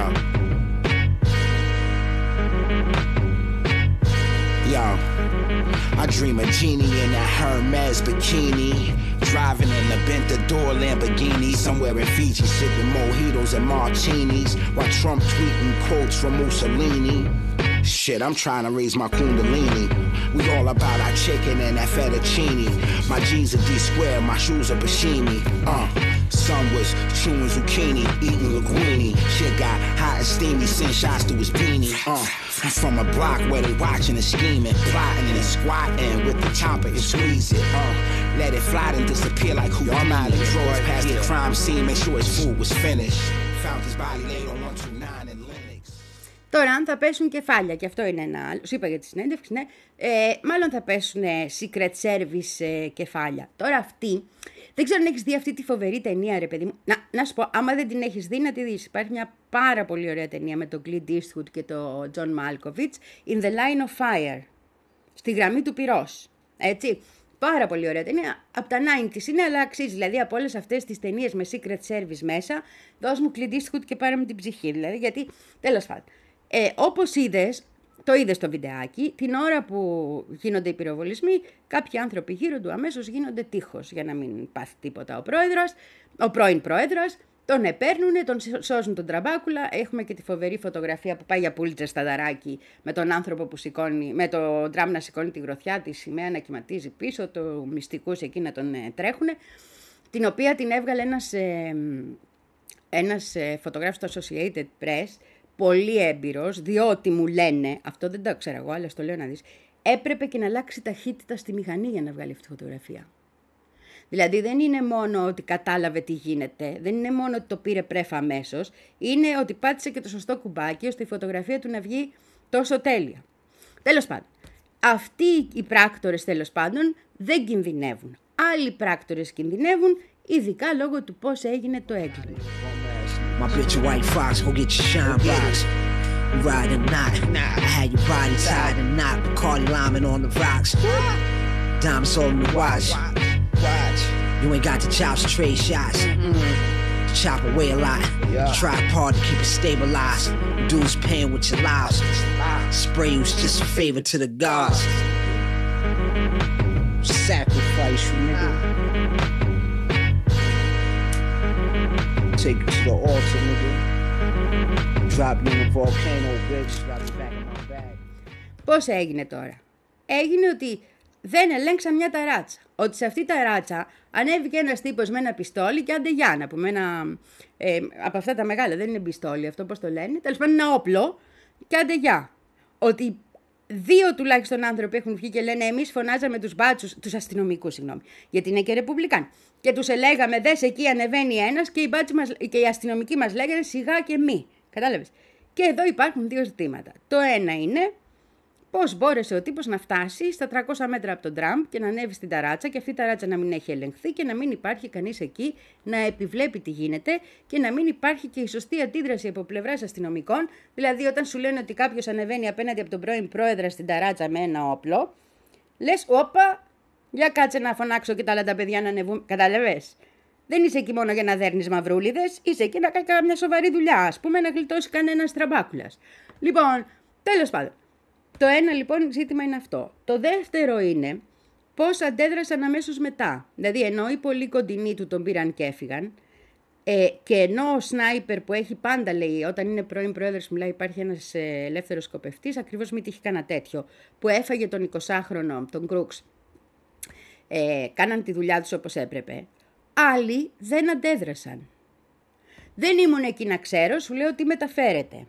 Speaker 6: Yo. I dream a genie in a Hermes bikini, driving in a Bentador Lamborghini, somewhere in Fiji, sipping mojitos and martinis, while Trump tweeting quotes from Mussolini. Shit, I'm trying to raise my kundalini. We all about our chicken and that fettuccine. My jeans are D-square, my shoes are Bashimi. Uh, son was chewing zucchini, eating linguine. Shit got hot and steamy, sent shots to his beanie. Uh, I'm from a block where they watching and scheming, plotting and squatting with the chopper and squeeze it. Uh, let it fly and disappear like who I'm out of drove past the crime scene, make sure his food was finished. Found his body laid on one two nine in Linux.
Speaker 1: Τώρα, αν θα πέσουν κεφάλια, και αυτό είναι ένα άλλο, σου είπα για τη συνέντευξη, ναι, ε, μάλλον θα πέσουν Secret Service ε, κεφάλια. Τώρα αυτή, δεν ξέρω αν έχεις δει αυτή τη φοβερή ταινία, ρε παιδί μου. Να, να σου πω, άμα δεν την έχεις δει, να τη δεις. Υπάρχει μια πάρα πολύ ωραία ταινία με τον Clint Eastwood και τον John Malkovich, In the Line of Fire, στη γραμμή του πυρός, έτσι. Πάρα πολύ ωραία ταινία, από τα ενενήντα είναι, αλλά αξίζει. Δηλαδή από όλες αυτές τις ταινίες με Secret Service μέσα, δώσ' μου Clint Eastwood και πάρε μου την ψυχή. Δηλαδή, γιατί, τέλος πάντων. Ε, όπως είδες, το είδες στο βιντεάκι, την ώρα που γίνονται οι πυροβολισμοί, κάποιοι άνθρωποι γύρω του αμέσως γίνονται τείχος για να μην πάθει τίποτα ο πρόεδρος, ο πρώην πρόεδρος, τον επέρνουνε, τον σώζουν τον τραμπάκουλα. Έχουμε και τη φοβερή φωτογραφία που πάει για Πούλιτζερ στα δαράκι με τον άνθρωπο που σηκώνει, με το Τραμπ να σηκώνει τη γροθιά, τη σημαία να κυματίζει πίσω, το μυστικούς εκεί να τον ε, τρέχουνε, την οποία την έβγαλε ένας, ε, ένας ε, φωτογράφος του Associated Press, πολύ έμπειρος, διότι μου λένε, αυτό δεν το ξέρω εγώ, αλλά στο λέω να δεις, έπρεπε και να αλλάξει ταχύτητα στη μηχανή για να βγάλει αυτή τη φωτογραφία. Δηλαδή δεν είναι μόνο ότι κατάλαβε τι γίνεται, δεν είναι μόνο ότι το πήρε πρέφα αμέσως, είναι ότι πάτησε και το σωστό κουμπάκι ώστε η φωτογραφία του να βγει τόσο τέλεια. Τέλος πάντων, αυτοί οι πράκτορες τέλος πάντων δεν κινδυνεύουν. Άλλοι πράκτορες κινδυνεύουν, ειδικά λόγω του πώς έγινε το έγκλημα.
Speaker 6: My bitch a white fox, go get your shine box. You ride or not? I had your body tied and not Bacardi Lyman on the rocks. Diamonds all in the watch. You ain't got the chops to trade shots. The chopper weigh a lot. Tripod to keep it stabilized. Dudes paying with your lives. Spray was just a favor to the gods. Sacrifice you, nigga. Take it to the altar, nigga. Drop you in the volcano, bitch. Drop you back in my bag.
Speaker 1: Πώς έγινε τώρα? Έγινε ότι δεν ελέγξαν μια ταράτσα. Ότι σε αυτή τα ταράτσα ανέβηκε ένας τύπος με ένα πιστόλι και άντε για να πούμε ένα, ε, από αυτά τα μεγάλα, δεν είναι πιστόλι αυτό πώς το λένε, τέλος πάντων ένα όπλο και άντε για. Ότι δύο τουλάχιστον άνθρωποι έχουν βγει και λένε εμείς φωνάζαμε τους μπάτσους, τους αστυνομικούς συγγνώμη, γιατί είναι και ρεπουμπλικάνοι. Και τους ελέγαμε δες εκεί ανεβαίνει ένας και οι, μας, και οι αστυνομικοί μας λέγανε σιγά και μη. Κατάλαβες. Και εδώ υπάρχουν δύο ζητήματα. Το ένα είναι πώς μπόρεσε ο τύπος να φτάσει στα τριακόσια μέτρα από τον Τραμπ και να ανέβει στην ταράτσα και αυτή η ταράτσα να μην έχει ελεγχθεί και να μην υπάρχει κανείς εκεί να επιβλέπει τι γίνεται και να μην υπάρχει και η σωστή αντίδραση από πλευράς αστυνομικών. Δηλαδή, όταν σου λένε ότι κάποιος ανεβαίνει απέναντι από τον πρώην πρόεδρα στην ταράτσα με ένα όπλο, λες, όπα, για κάτσε να φωνάξω και τα άλλα τα παιδιά να ανεβούν. Καταλαβες. Δεν είσαι εκεί μόνο για να δέρνεις μαυρούλιδες, είσαι εκεί να κάνει μια σοβαρή δουλειά, ας πούμε, να γλιτώσει κανένας τραμπάκουλας. Λοιπόν, τέλος πάντων. Το ένα λοιπόν ζήτημα είναι αυτό. Το δεύτερο είναι πώς αντέδρασαν αμέσως μετά. Δηλαδή ενώ οι πολύ κοντινοί του τον πήραν και έφυγαν ε, και ενώ ο σνάιπερ που έχει πάντα λέει όταν είναι πρώην πρόεδρος μιλάει υπάρχει ένας ε, ελεύθερος σκοπευτής, ακριβώς μη τύχει κανένα τέτοιο, που έφαγε τον εικοσάχρονο, τον Κρούξ, ε, κάναν τη δουλειά τους όπως έπρεπε. Άλλοι δεν αντέδρασαν. Δεν ήμουν εκεί να ξέρω, σου λέω τι μεταφέρεται.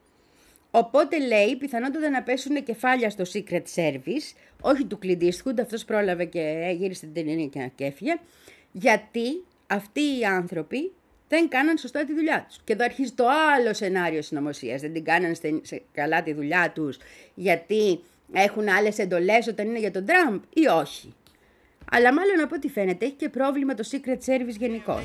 Speaker 1: Οπότε λέει πιθανότατα να πέσουν κεφάλια στο Secret Service, όχι του Clint Eastwood, αυτός πρόλαβε και γύρισε την ταινία και έφυγε, γιατί αυτοί οι άνθρωποι δεν κάναν σωστά τη δουλειά τους. Και εδώ αρχίζει το άλλο σενάριο συνωμοσίας, δεν την κάναν καλά τη δουλειά τους, γιατί έχουν άλλες εντολές όταν είναι για τον Τραμπ ή όχι. Αλλά μάλλον από ό,τι φαίνεται έχει και πρόβλημα το Secret Service γενικώς.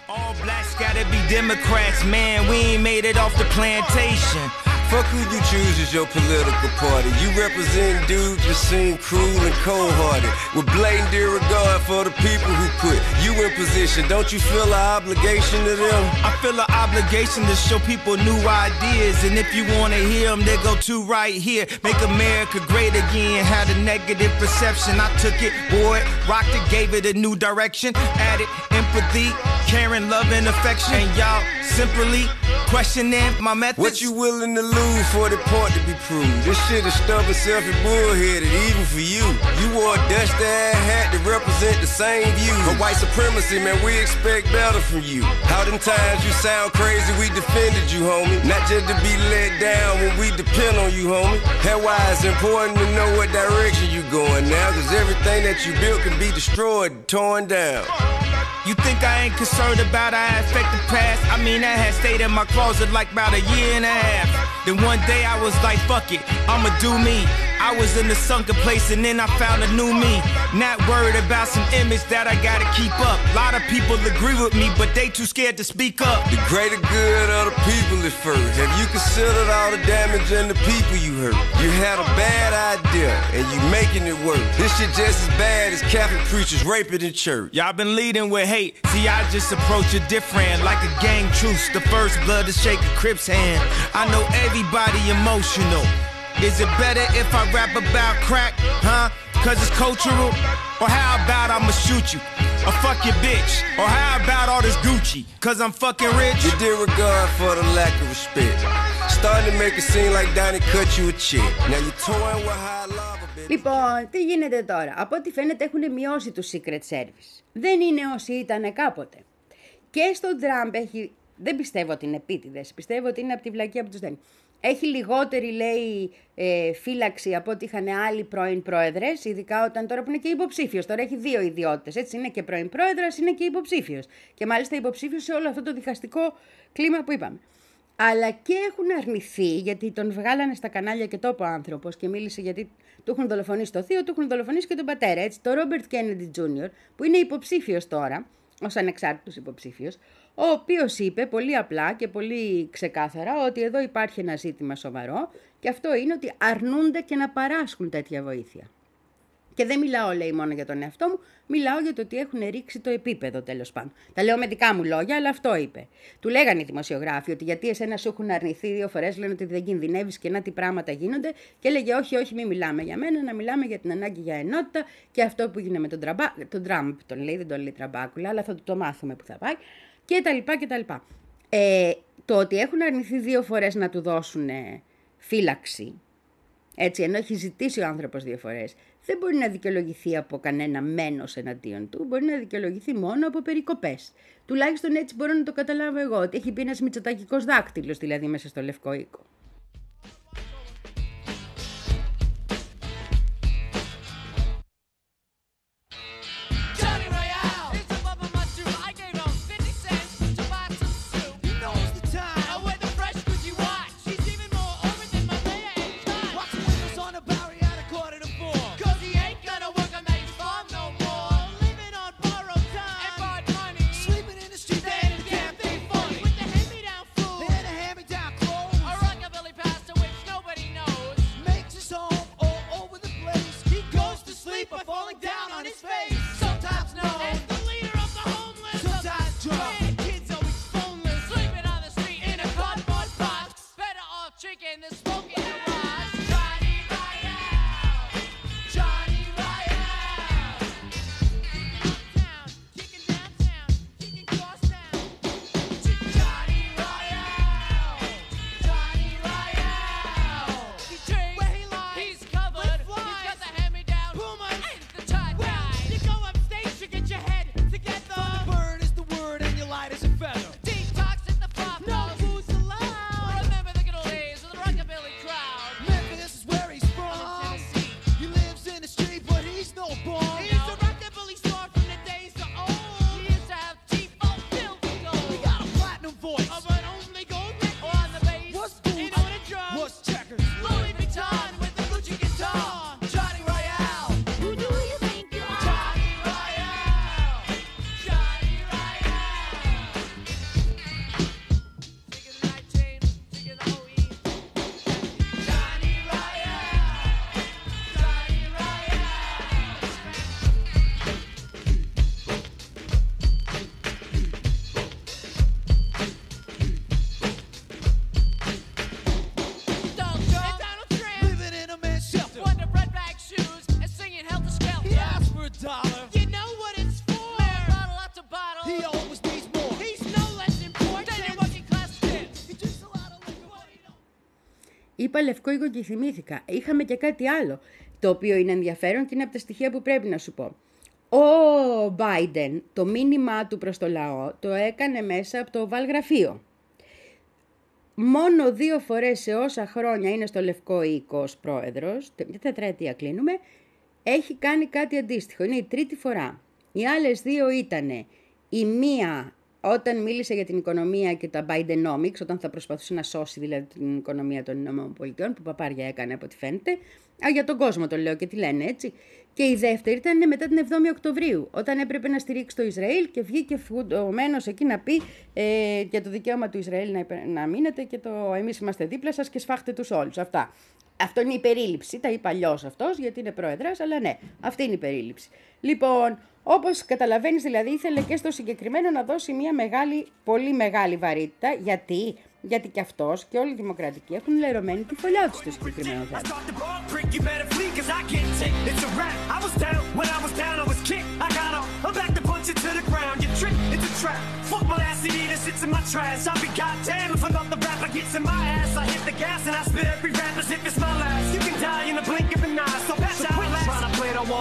Speaker 7: Fuck who you choose as your political party. You represent dudes that seem cruel and cold-hearted, with blatant disregard for the people who put you in position. Don't you feel an obligation to them?
Speaker 8: I feel an obligation to show people new ideas, and if you want to hear them, they go to right here. Make America great again. Had a negative perception, I took it, wore it, rocked it, gave it a new direction, added empathy, caring, love, and affection. And y'all simply questioning my methods.
Speaker 7: What you willing to lose for the point to be proved? This shit is stubborn, selfish, bullheaded, even for you. You wore a dusty-ass hat to represent the same views. But white supremacy, man, we expect better from you. How them times you sound crazy, we defended you, homie. Not just to be let down when we depend on you, homie. That's why it's important to know what direction you going now, cause everything that you built can be destroyed, torn down.
Speaker 8: You think I ain't concerned about how I affect the past? I mean, I had stayed in my closet like about a year and a half. Then one day I was like, fuck it, I'ma do me. I was in the sunken place and then I found a new me. Not worried about some image that I gotta keep up. A lot of people agree with me, but they too scared to speak up.
Speaker 7: The greater good of the people is first. Have you considered all the damage and the people you hurt? You had a bad idea and you making it work. This shit just as bad as Catholic preachers raping in church.
Speaker 8: Y'all been leading with hate. See, I just approach it different, like a gang truce. The first blood to shake a Crip's hand. I know everybody emotional. Is it better if I rap about crack, huh? Cause it's cultural? Or how about I'ma shoot you? Or fuck your bitch? Or how about all this Gucci? Cause I'm fucking rich?
Speaker 7: You did regard for the lack of respect. Starting to make it seem like Donnie cut you a check. Now you're toying with high lava, baby.
Speaker 1: Λοιπόν, τι γίνεται τώρα? Από ό,τι φαίνεται έχουν μειώσει το Secret Service. Δεν είναι όσοι ήταν κάποτε. Και στον Τραμπ έχει Δεν πιστεύω ότι είναι επίτηδες. Πιστεύω ότι είναι από τη βλακεία που τους δένει. Έχει λιγότερη, λέει, ε, φύλαξη από ό,τι είχαν άλλοι πρώην πρόεδρες, ειδικά όταν τώρα που είναι και υποψήφιος. Τώρα έχει δύο ιδιότητες. Έτσι, είναι και πρώην πρόεδρας, είναι και υποψήφιος. Και μάλιστα υποψήφιος σε όλο αυτό το διχαστικό κλίμα που είπαμε. Αλλά και έχουν αρνηθεί, γιατί τον βγάλανε στα κανάλια και το είπε ο άνθρωπος και μίλησε γιατί του έχουν δολοφονήσει το θείο, του έχουν δολοφονήσει και τον πατέρα. Έτσι, το Ρόμπερτ Κέννεντι Τζούνιορ, που είναι υποψήφιος τώρα, ως ανεξάρτητος υποψήφιος, ο οποίος είπε πολύ απλά και πολύ ξεκάθαρα ότι εδώ υπάρχει ένα ζήτημα σοβαρό και αυτό είναι ότι αρνούνται και να παράσχουν τέτοια βοήθεια. Και δεν μιλάω, λέει, μόνο για τον εαυτό μου, μιλάω για το ότι έχουν ρίξει το επίπεδο, τέλος πάντων. Τα λέω με δικά μου λόγια, αλλά αυτό είπε. Του λέγανε οι δημοσιογράφοι ότι γιατί εσένα σου έχουν αρνηθεί δύο φορές, λένε ότι δεν κινδυνεύεις και να τι πράγματα γίνονται. Και έλεγε όχι, όχι, μην μιλάμε για μένα, να μιλάμε για την ανάγκη για ενότητα και αυτό που έγινε με τον, τραμπά, τον Τραμπ. Τον λέει, δεν τον λέει τραμπάκουλα, αλλά θα το, το μάθουμε που θα πάει. Και τα λοιπά και τα λοιπά. Ε, το ότι έχουν αρνηθεί δύο φορές να του δώσουν φύλαξη, έτσι, ενώ έχει ζητήσει ο άνθρωπος δύο φορές, δεν μπορεί να δικαιολογηθεί από κανένα μένος εναντίον του, μπορεί να δικαιολογηθεί μόνο από περικοπές. Τουλάχιστον έτσι μπορώ να το καταλάβω εγώ, ότι έχει πει ένας μητσοτακικός δάκτυλος, δηλαδή μέσα στο Λευκό Οίκο. Είπα Λευκό Οίκο και θυμήθηκα. Είχαμε και κάτι άλλο, το οποίο είναι ενδιαφέρον και είναι από τα στοιχεία που πρέπει να σου πω. Ο Biden το μήνυμά του προς το λαό το έκανε μέσα από το Oval γραφείο. Μόνο δύο φορές σε όσα χρόνια είναι στο Λευκό Οίκο ως πρόεδρος, μια τετραετία κλείνουμε, έχει κάνει κάτι αντίστοιχο. Είναι η τρίτη φορά. Οι άλλες δύο ήτανε η μία όταν μίλησε για την οικονομία και τα Bidenomics, όταν θα προσπαθούσε να σώσει δηλαδή την οικονομία των ΗΠΑ, που παπάρια έκανε από ό,τι φαίνεται. Α, για τον κόσμο το λέω και τι λένε έτσι. Και η δεύτερη ήταν μετά την εβδόμη Οκτωβρίου, όταν έπρεπε να στηρίξει το Ισραήλ και βγήκε φουντωμένος εκεί να πει ε, για το δικαίωμα του Ισραήλ να, να μείνετε και το εμείς είμαστε δίπλα σας και σφάχτε τους όλους. Αυτά. Αυτό είναι η περίληψη, τα είπε αλλιώς αυτός γιατί είναι πρόεδρας, αλλά ναι, αυτή είναι η περίληψη. Λοιπόν, όπως καταλαβαίνεις δηλαδή ήθελε και στο συγκεκριμένο να δώσει μια μεγάλη, πολύ μεγάλη βαρύτητα, γιατί... Γιατί και αυτός και όλοι οι δημοκρατικοί έχουν λερωμένη τη φωλιά τους στο συγκεκριμένο θέμα.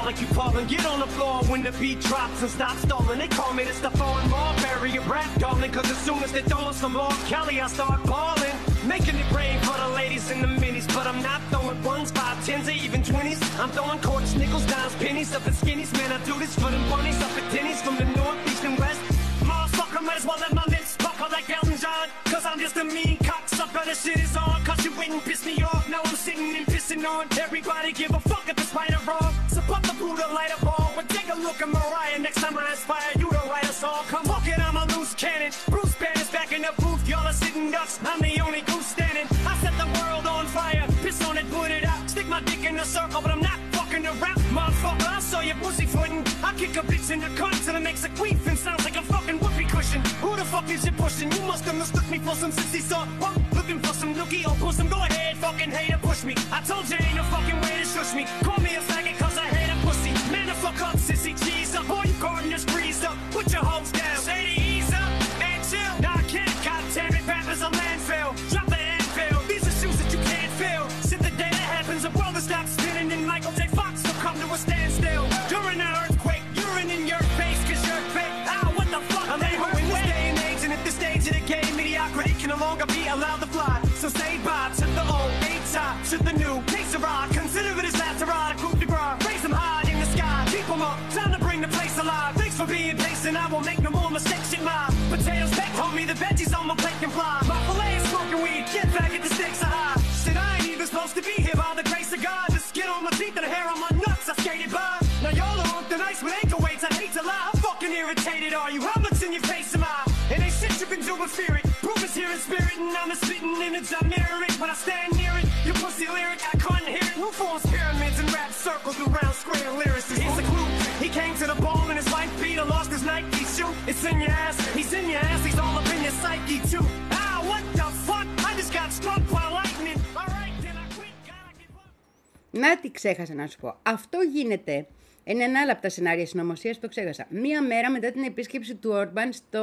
Speaker 9: like you falling. Get on the floor when the beat drops and stop stalling. They call me the Stephon Marbury of rap, darling. Cause as soon as they throw some more Kelly, I start balling. Making it rain for the ladies in the minis. But I'm not throwing ones, five, tens, or even twenties. I'm throwing quarters, nickels, dimes, pennies up at skinnies. Man, I do this for them bunnies up at Denny's from the north, east, and west. Motherfucker, might as well let my lips buckle like Elton John. Cause I'm just a mean cocksucker, this shit is on. Cause you wouldn't piss me off, now I'm sitting and pissing on everybody. Give a fuck if it's right or wrong. So pop the Buddha, light a ball. But take a look at Mariah, next time I inspire you to write a song. Come walk it, I'm a loose cannon. Bruce Banner's back in the booth, y'all are sitting ducks. I'm the only goose standing. I set the world on fire, piss on it, put it out. Stick my dick in a circle, but I'm not fucking around. Motherfucker, I saw your pussy footing. I kick a bitch in the cunt till it makes a queef and sounds like a fucking whoopee cushion. Who the fuck is you pushing? You must have mistook me for some sissy song. What? Looking for some nookie or pussum? Go ahead, fucking hater, push me. I told you ain't no fucking way to shush me. Call me a faggot cause I hate a pussy. Man, the fuck up, sissy, cheese up. Boy, you gardeners freeze up. Put your hopes down. Say to ease up, man, chill. Nah, I can't. God damn it, rap is a landfill. Drop the anvil. These are shoes that you can't fill. Since the day that happens, the world will stop spinning and Michael J. Fox will come to a standstill. During an earthquake, urine in your face cause you're fake. Ah, what the fuck? I'm able in this day and age, and at this stage of the game, mediocrity can no longer be allowed to fly. So say bye to the old, eight top, to the new. Case of rock, consider it as last to ride a coupe de gras. Raise them high in the sky, keep them up. Time to bring the place alive. Thanks for being patient, I won't make no more mistakes in my potatoes back, homie, the veggies on my plate can fly. My filet is smoking weed, get back at the stakes are high. Shit, I ain't even supposed to be here by the grace of God. The skin on my teeth and the hair on my nuts, I skated by. Now y'all are hooked and ice with ankle weights, I hate to lie. How fucking irritated are you? How much in your face am I? It ain't shit you can do but fear it. Proof is here in spirit and I'm a spitting image. I mirror it when I stand near it. Your pussy lyric, I couldn't hear it. Who forms pyramids and rap circles around square lyricists? Here's a clue. He came to the ball and his wife Peter lost his Nike shoe. It's in your ass, he's in your ass, he's all up in your psyche too. Ah, what the fuck? I just got struck by lightning. Alright, then I quit, gotta give up.
Speaker 1: Να τι ξέχασα να σου πω. Αυτό γίνεται. Είναι ένα άλλο από τα σενάρια συνωμοσίας που το ξέχασα. Μία μέρα μετά την επίσκεψη του Όρμπαν στο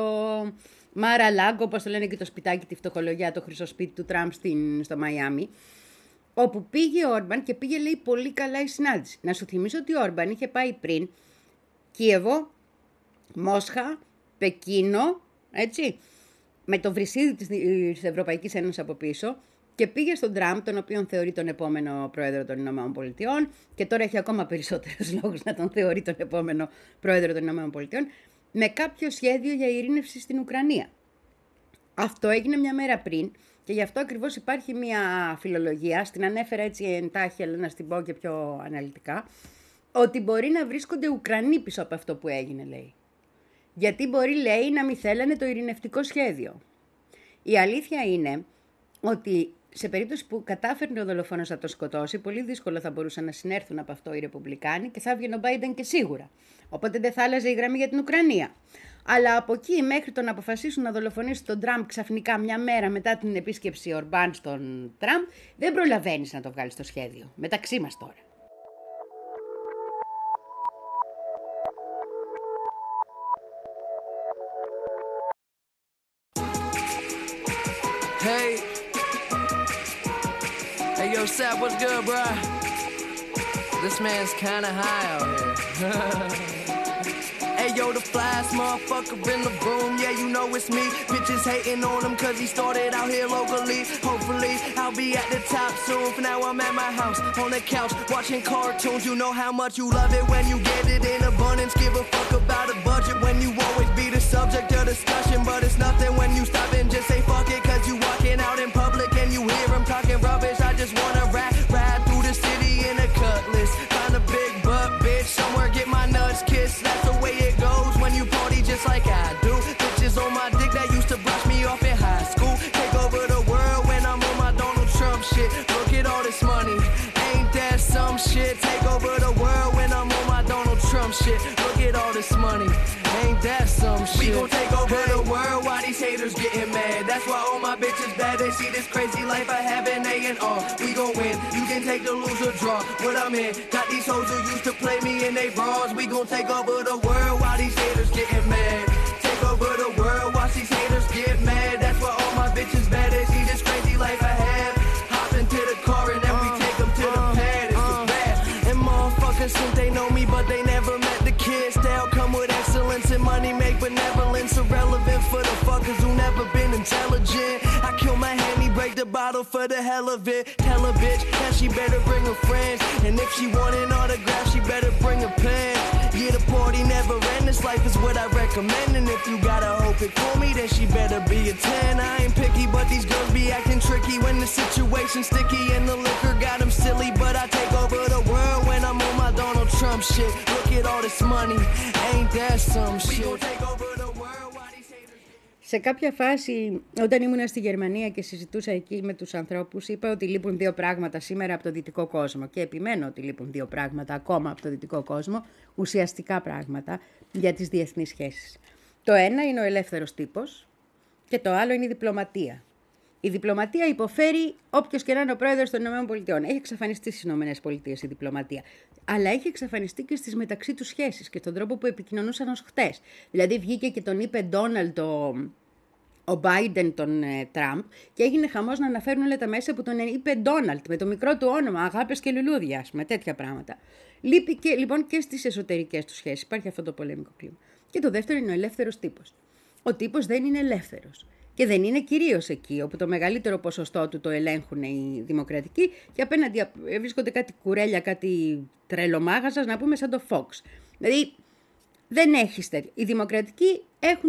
Speaker 1: Μαραλάγκο, όπως το λένε και το σπιτάκι, τη φτωχολογιά, το χρυσό σπίτι του Τραμπ στο Μαϊάμι, όπου πήγε ο Όρμπαν και πήγε, λέει, πολύ καλά η συνάντηση. Να σου θυμίσω ότι ο Όρμπαν είχε πάει πριν Κίεβο, Μόσχα, Πεκίνο, έτσι, με το βρυσίδι της Ευρωπαϊκής Ένωσης από πίσω, και πήγε στον Τραμπ, τον οποίον θεωρεί τον επόμενο πρόεδρο των Ηνωμένων Πολιτειών, και τώρα έχει ακόμα περισσότερους λόγους να τον θεωρεί τον επόμενο πρόεδρο των Ηνωμένων Πολιτειών, με κάποιο σχέδιο για ειρήνευση στην Ουκρανία. Αυτό έγινε μια μέρα πριν και γι' αυτό ακριβώς υπάρχει μια φιλολογία, στην ανέφερα έτσι εντάχει, αλλά να στην πω και πιο αναλυτικά, ότι μπορεί να βρίσκονται Ουκρανοί πίσω από αυτό που έγινε, λέει. Γιατί μπορεί, λέει, να μην θέλανε το ειρηνευτικό σχέδιο. Η αλήθεια είναι ότι σε περίπτωση που κατάφερνε ο δολοφόνος να το σκοτώσει, πολύ δύσκολο θα μπορούσαν να συνέρθουν από αυτό οι Ρεπουμπλικάνοι και θα έβγαινε ο Μπάιντεν και σίγουρα. Οπότε δεν θα άλλαζε η γραμμή για την Ουκρανία. Αλλά από εκεί μέχρι το να αποφασίσουν να δολοφονήσουν τον Τραμπ ξαφνικά μια μέρα μετά την επίσκεψη Ορμπάν στον Τραμπ, δεν προλαβαίνεις να το βγάλεις στο σχέδιο. Μεταξύ μας τώρα.
Speaker 10: Hey, hey yo, Sap, what's good, bro? This man's kinda high out here. Hey yo, the flyest motherfucker in the room, yeah, you know it's me. Bitches hating on him cause he started out here locally. Hopefully, I'll be at the top soon. For now, I'm at my house, on the couch, watching cartoons. You know how much you love it when you get it in abundance. Give a fuck about a budget when you always be the subject of discussion. But it's nothing when you stop and just say fuck it. Cause you walking out in public and you hear him talking rubbish. I just wanna rap, ride through the city in a cutlass. Find a big butt bitch, somewhere get my nuts kissed. That's the way it goes when you party just like I do. Bitches on my dick that used to brush me off in high school. Take over the world when I'm on my Donald Trump shit. Look at all this money, ain't that some shit? Take over the world when I'm on my Donald Trump shit. Look at all this money, ain't that some shit? We gon' take over hey. the world while these haters getting mad. That's why all my bitches bad. They see this crazy life I have and they in awe. We gon' win, you can take the lose or draw. What I'm in, got these hoes who used to play me in they bras. We gon' take over the world while these haters getting mad. Take over the world, watch these haters get mad. That's why all my bitches bad. They see this crazy life I have. Hop into the car and then we take them to the pad. It's the bad. And motherfuckers think they know me, but never been intelligent. I kill my handy, break the bottle for the hell of it. Tell a bitch that she better bring her friends. And if she want an autograph, she better bring a pen. Yeah, the party never end. This life is what I recommend. And if you gotta hope it for me, then she better be a ten. I ain't picky, but these girls be acting tricky when the situation's sticky and the liquor got them silly. But I take over the world when I'm on my Donald Trump shit. Look at all this money, ain't that some shit? We gon' take over the world while these haters...
Speaker 1: Σε κάποια φάση, όταν ήμουν στη Γερμανία και συζητούσα εκεί με τους ανθρώπους, είπα ότι λείπουν δύο πράγματα σήμερα από το δυτικό κόσμο και επιμένω ότι λείπουν δύο πράγματα ακόμα από το δυτικό κόσμο, ουσιαστικά πράγματα για τις διεθνείς σχέσεις. Το ένα είναι ο ελεύθερος τύπος και το άλλο είναι η διπλωματία. Η διπλωματία υποφέρει όποιος και να είναι ο πρόεδρος των ΗΠΑ. Έχει εξαφανιστεί στις ΗΠΑ η διπλωματία. Αλλά έχει εξαφανιστεί και στις μεταξύ τους σχέσεις και στον τρόπο που επικοινωνούσαν ως χτες. Δηλαδή βγήκε και τον είπε Ντόναλντ ο, ο Biden τον ε, Τραμπ και έγινε χαμός να αναφέρουν όλα τα μέσα που τον είπε Ντόναλντ με το μικρό του όνομα, αγάπες και λουλούδια, ας πούμε, τέτοια πράγματα. Λείπει και, λοιπόν και στις εσωτερικές του σχέσεις. Υπάρχει αυτό το πολεμικό κλίμα. Και το δεύτερο είναι ο ελεύθερος τύπος. Ο τύπος δεν είναι ελεύθερος. Και δεν είναι κυρίως εκεί, όπου το μεγαλύτερο ποσοστό του το ελέγχουν οι δημοκρατικοί και απέναντι βρίσκονται κάτι κουρέλια, κάτι τρελομάγαζας, να πούμε σαν το Fox. Δηλαδή δεν έχεις τέτοιο. Οι δημοκρατικοί έχουν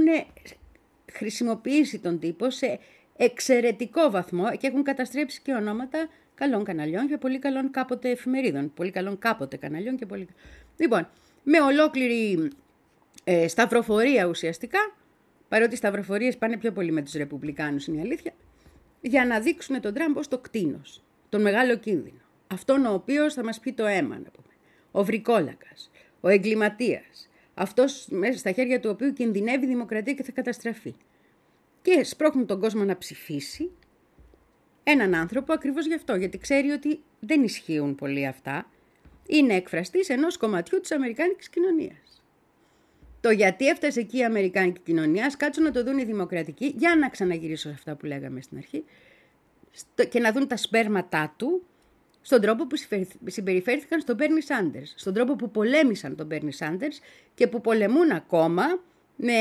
Speaker 1: χρησιμοποιήσει τον τύπο σε εξαιρετικό βαθμό και έχουν καταστρέψει και ονόματα καλών καναλιών και πολύ καλών κάποτε εφημερίδων. Πολύ καλών κάποτε καναλιών και πολύ... Λοιπόν, με ολόκληρη ε, σταυροφορία ουσιαστικά, παρότι οι σταυροφορίες πάνε πιο πολύ με τους Ρεπουμπλικάνους, είναι η αλήθεια, για να δείξουν τον Τραμπ ως το κτήνος, τον μεγάλο κίνδυνο. Αυτόν ο οποίος θα μας πει το αίμα, να πούμε. Ο βρικόλακας, ο εγκληματίας, αυτός μέσα στα χέρια του οποίου κινδυνεύει η δημοκρατία και θα καταστραφεί. Και σπρώχνουν τον κόσμο να ψηφίσει έναν άνθρωπο ακριβώς γι' αυτό, γιατί ξέρει ότι δεν ισχύουν πολύ αυτά. Είναι εκφραστής ενός κομματιού της αμερικάνικης κοινωνίας. Το γιατί έφτασε εκεί η αμερικάνικη κοινωνία, ας κάτσουν να το δουν οι δημοκρατικοί, για να ξαναγυρίσω σε αυτά που λέγαμε στην αρχή, και να δουν τα σπέρματά του στον τρόπο που συμπεριφέρθηκαν στον Μπέρνι Σάντερς, στον τρόπο που πολέμησαν τον Μπέρνι Σάντερς και που πολεμούν ακόμα με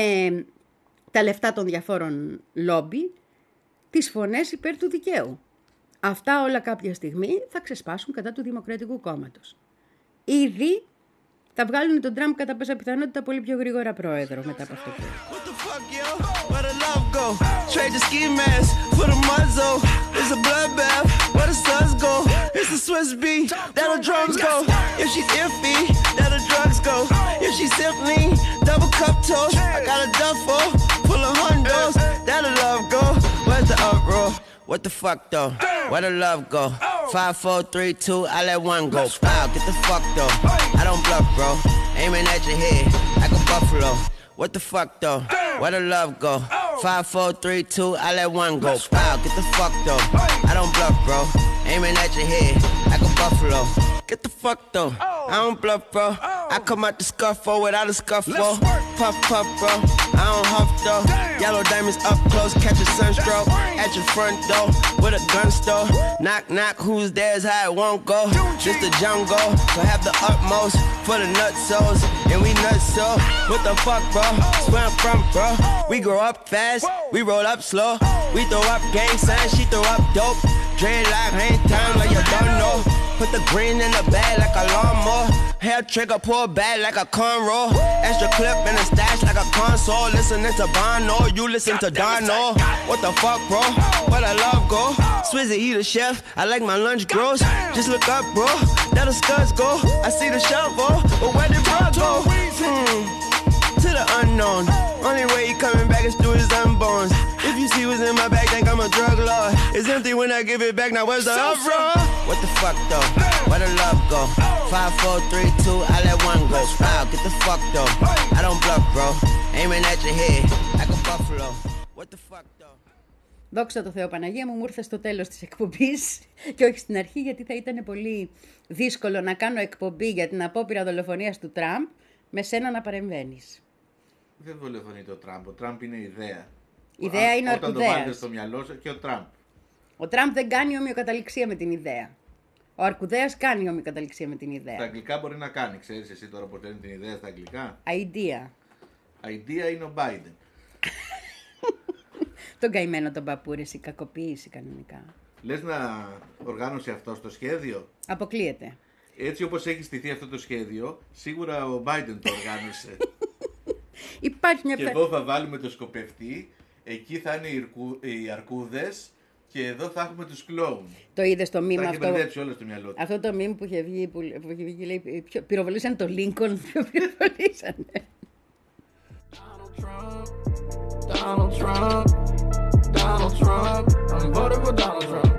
Speaker 1: τα λεφτά των διαφόρων λόμπι τις φωνές υπέρ του δικαίου. Αυτά όλα κάποια στιγμή θα ξεσπάσουν κατά του Δημοκρατικού Κόμματος. Ήδη θα βγάλουν τον Τραμπ κατά πάσα πιθανότητα πολύ πιο γρήγορα πρόεδρο μετά από αυτό.
Speaker 6: What the fuck though? Where the love go? Five, four, three, two, I let one go. Wow, get the fuck though. I don't bluff, bro. Aiming at your head like a buffalo. What the fuck though? Where the love go? Five, four, three, two, I let one go. Wow, get the fuck though. I don't bluff, bro. Aiming at your head like a buffalo. Get the fuck though. I don't bluff, bro. I come out the scuffle without a scuffle. Puff, puff, bro. I don't huff though. Yellow diamonds up close, catch a sunstroke. At your front door with a gun store. Knock, knock, who's there's how it won't go. Just the jungle, so have the utmost for the nutsos. And we nuts so. What the fuck, bro? Where I'm from, bro. We grow up fast, we roll up slow. We throw up gang signs, she throw up dope. Dreadlock, hang time like you don't know. Put the green in the bag like a lawnmower. Hair trigger, pull back like a cornrow. Extra clip in the stash like a console. Listening to Bono, you listen to Dono. What the fuck, bro? Where the love go? Swizzy, he the chef. I like my lunch gross. Just look up, bro. There the scuds go. I see the shovel, but where did bro go? Hmm. To the unknown. Only way he coming back is through his unborns. If you see what's in my bag, think I'm a drug lord. It's empty when I give it back. Now where's the uproar? What the fuck though? Where the love go? Five, four, three, two, I let one go. Wow, get the fuck though. I don't bluff, bro. Aiming at your head like a buffalo. What the fuck though?
Speaker 1: Δόξα τω Θεώ, Παναγία μου, μου ήρθε στο τέλος της εκπομπής και όχι στην αρχή, γιατί θα ήταν πολύ δύσκολο να κάνω εκπομπή για την απόπειρα δολοφονίας του Τραμπ με σένα να παρεμβαίνεις.
Speaker 11: Δεν δολοφονεί το Τραμπ. Ο Τραμπ είναι ιδέα.
Speaker 1: Η ιδέα είναι
Speaker 11: όταν
Speaker 1: αρκουδέας.
Speaker 11: το βάλετε στο μυαλό σου και ο Τραμπ.
Speaker 1: Ο Τραμπ δεν κάνει ομοιοκαταληξία με την ιδέα. Ο Αρκουδέας κάνει ομοιοκαταληξία με την ιδέα.
Speaker 11: Στα αγγλικά μπορεί να κάνει. Ξέρεις εσύ τώρα πώς λένε την ιδέα στα αγγλικά?
Speaker 1: Idea.
Speaker 11: Idea είναι ο Biden.
Speaker 1: Τον καημένο τον παπούρες, η κακοποίηση κανονικά.
Speaker 11: Λες να οργάνωσε αυτό στο σχέδιο?
Speaker 1: Αποκλείεται.
Speaker 11: Έτσι όπως έχει στηθεί αυτό το σχέδιο, σίγουρα ο Biden το οργάνωσε.
Speaker 1: Υπάρχει μια...
Speaker 11: Και εδώ θα βάλουμε το σκοπευτή, εκεί θα είναι οι, αρκού, οι αρκούδες και εδώ θα έχουμε τους κλόουν.
Speaker 1: Το είδες το μήμα αυτό?
Speaker 11: Θα έχει μπερδέψει όλο στο μυαλό του.
Speaker 1: Αυτό το μήμα που είχε βγει, που, που είχε βγει λέει, ποιο, πυροβολήσαν το Lincoln, ποιο πυροβολήσανε.
Speaker 12: Donald Trump, Donald Trump, I'm voting for Donald Trump.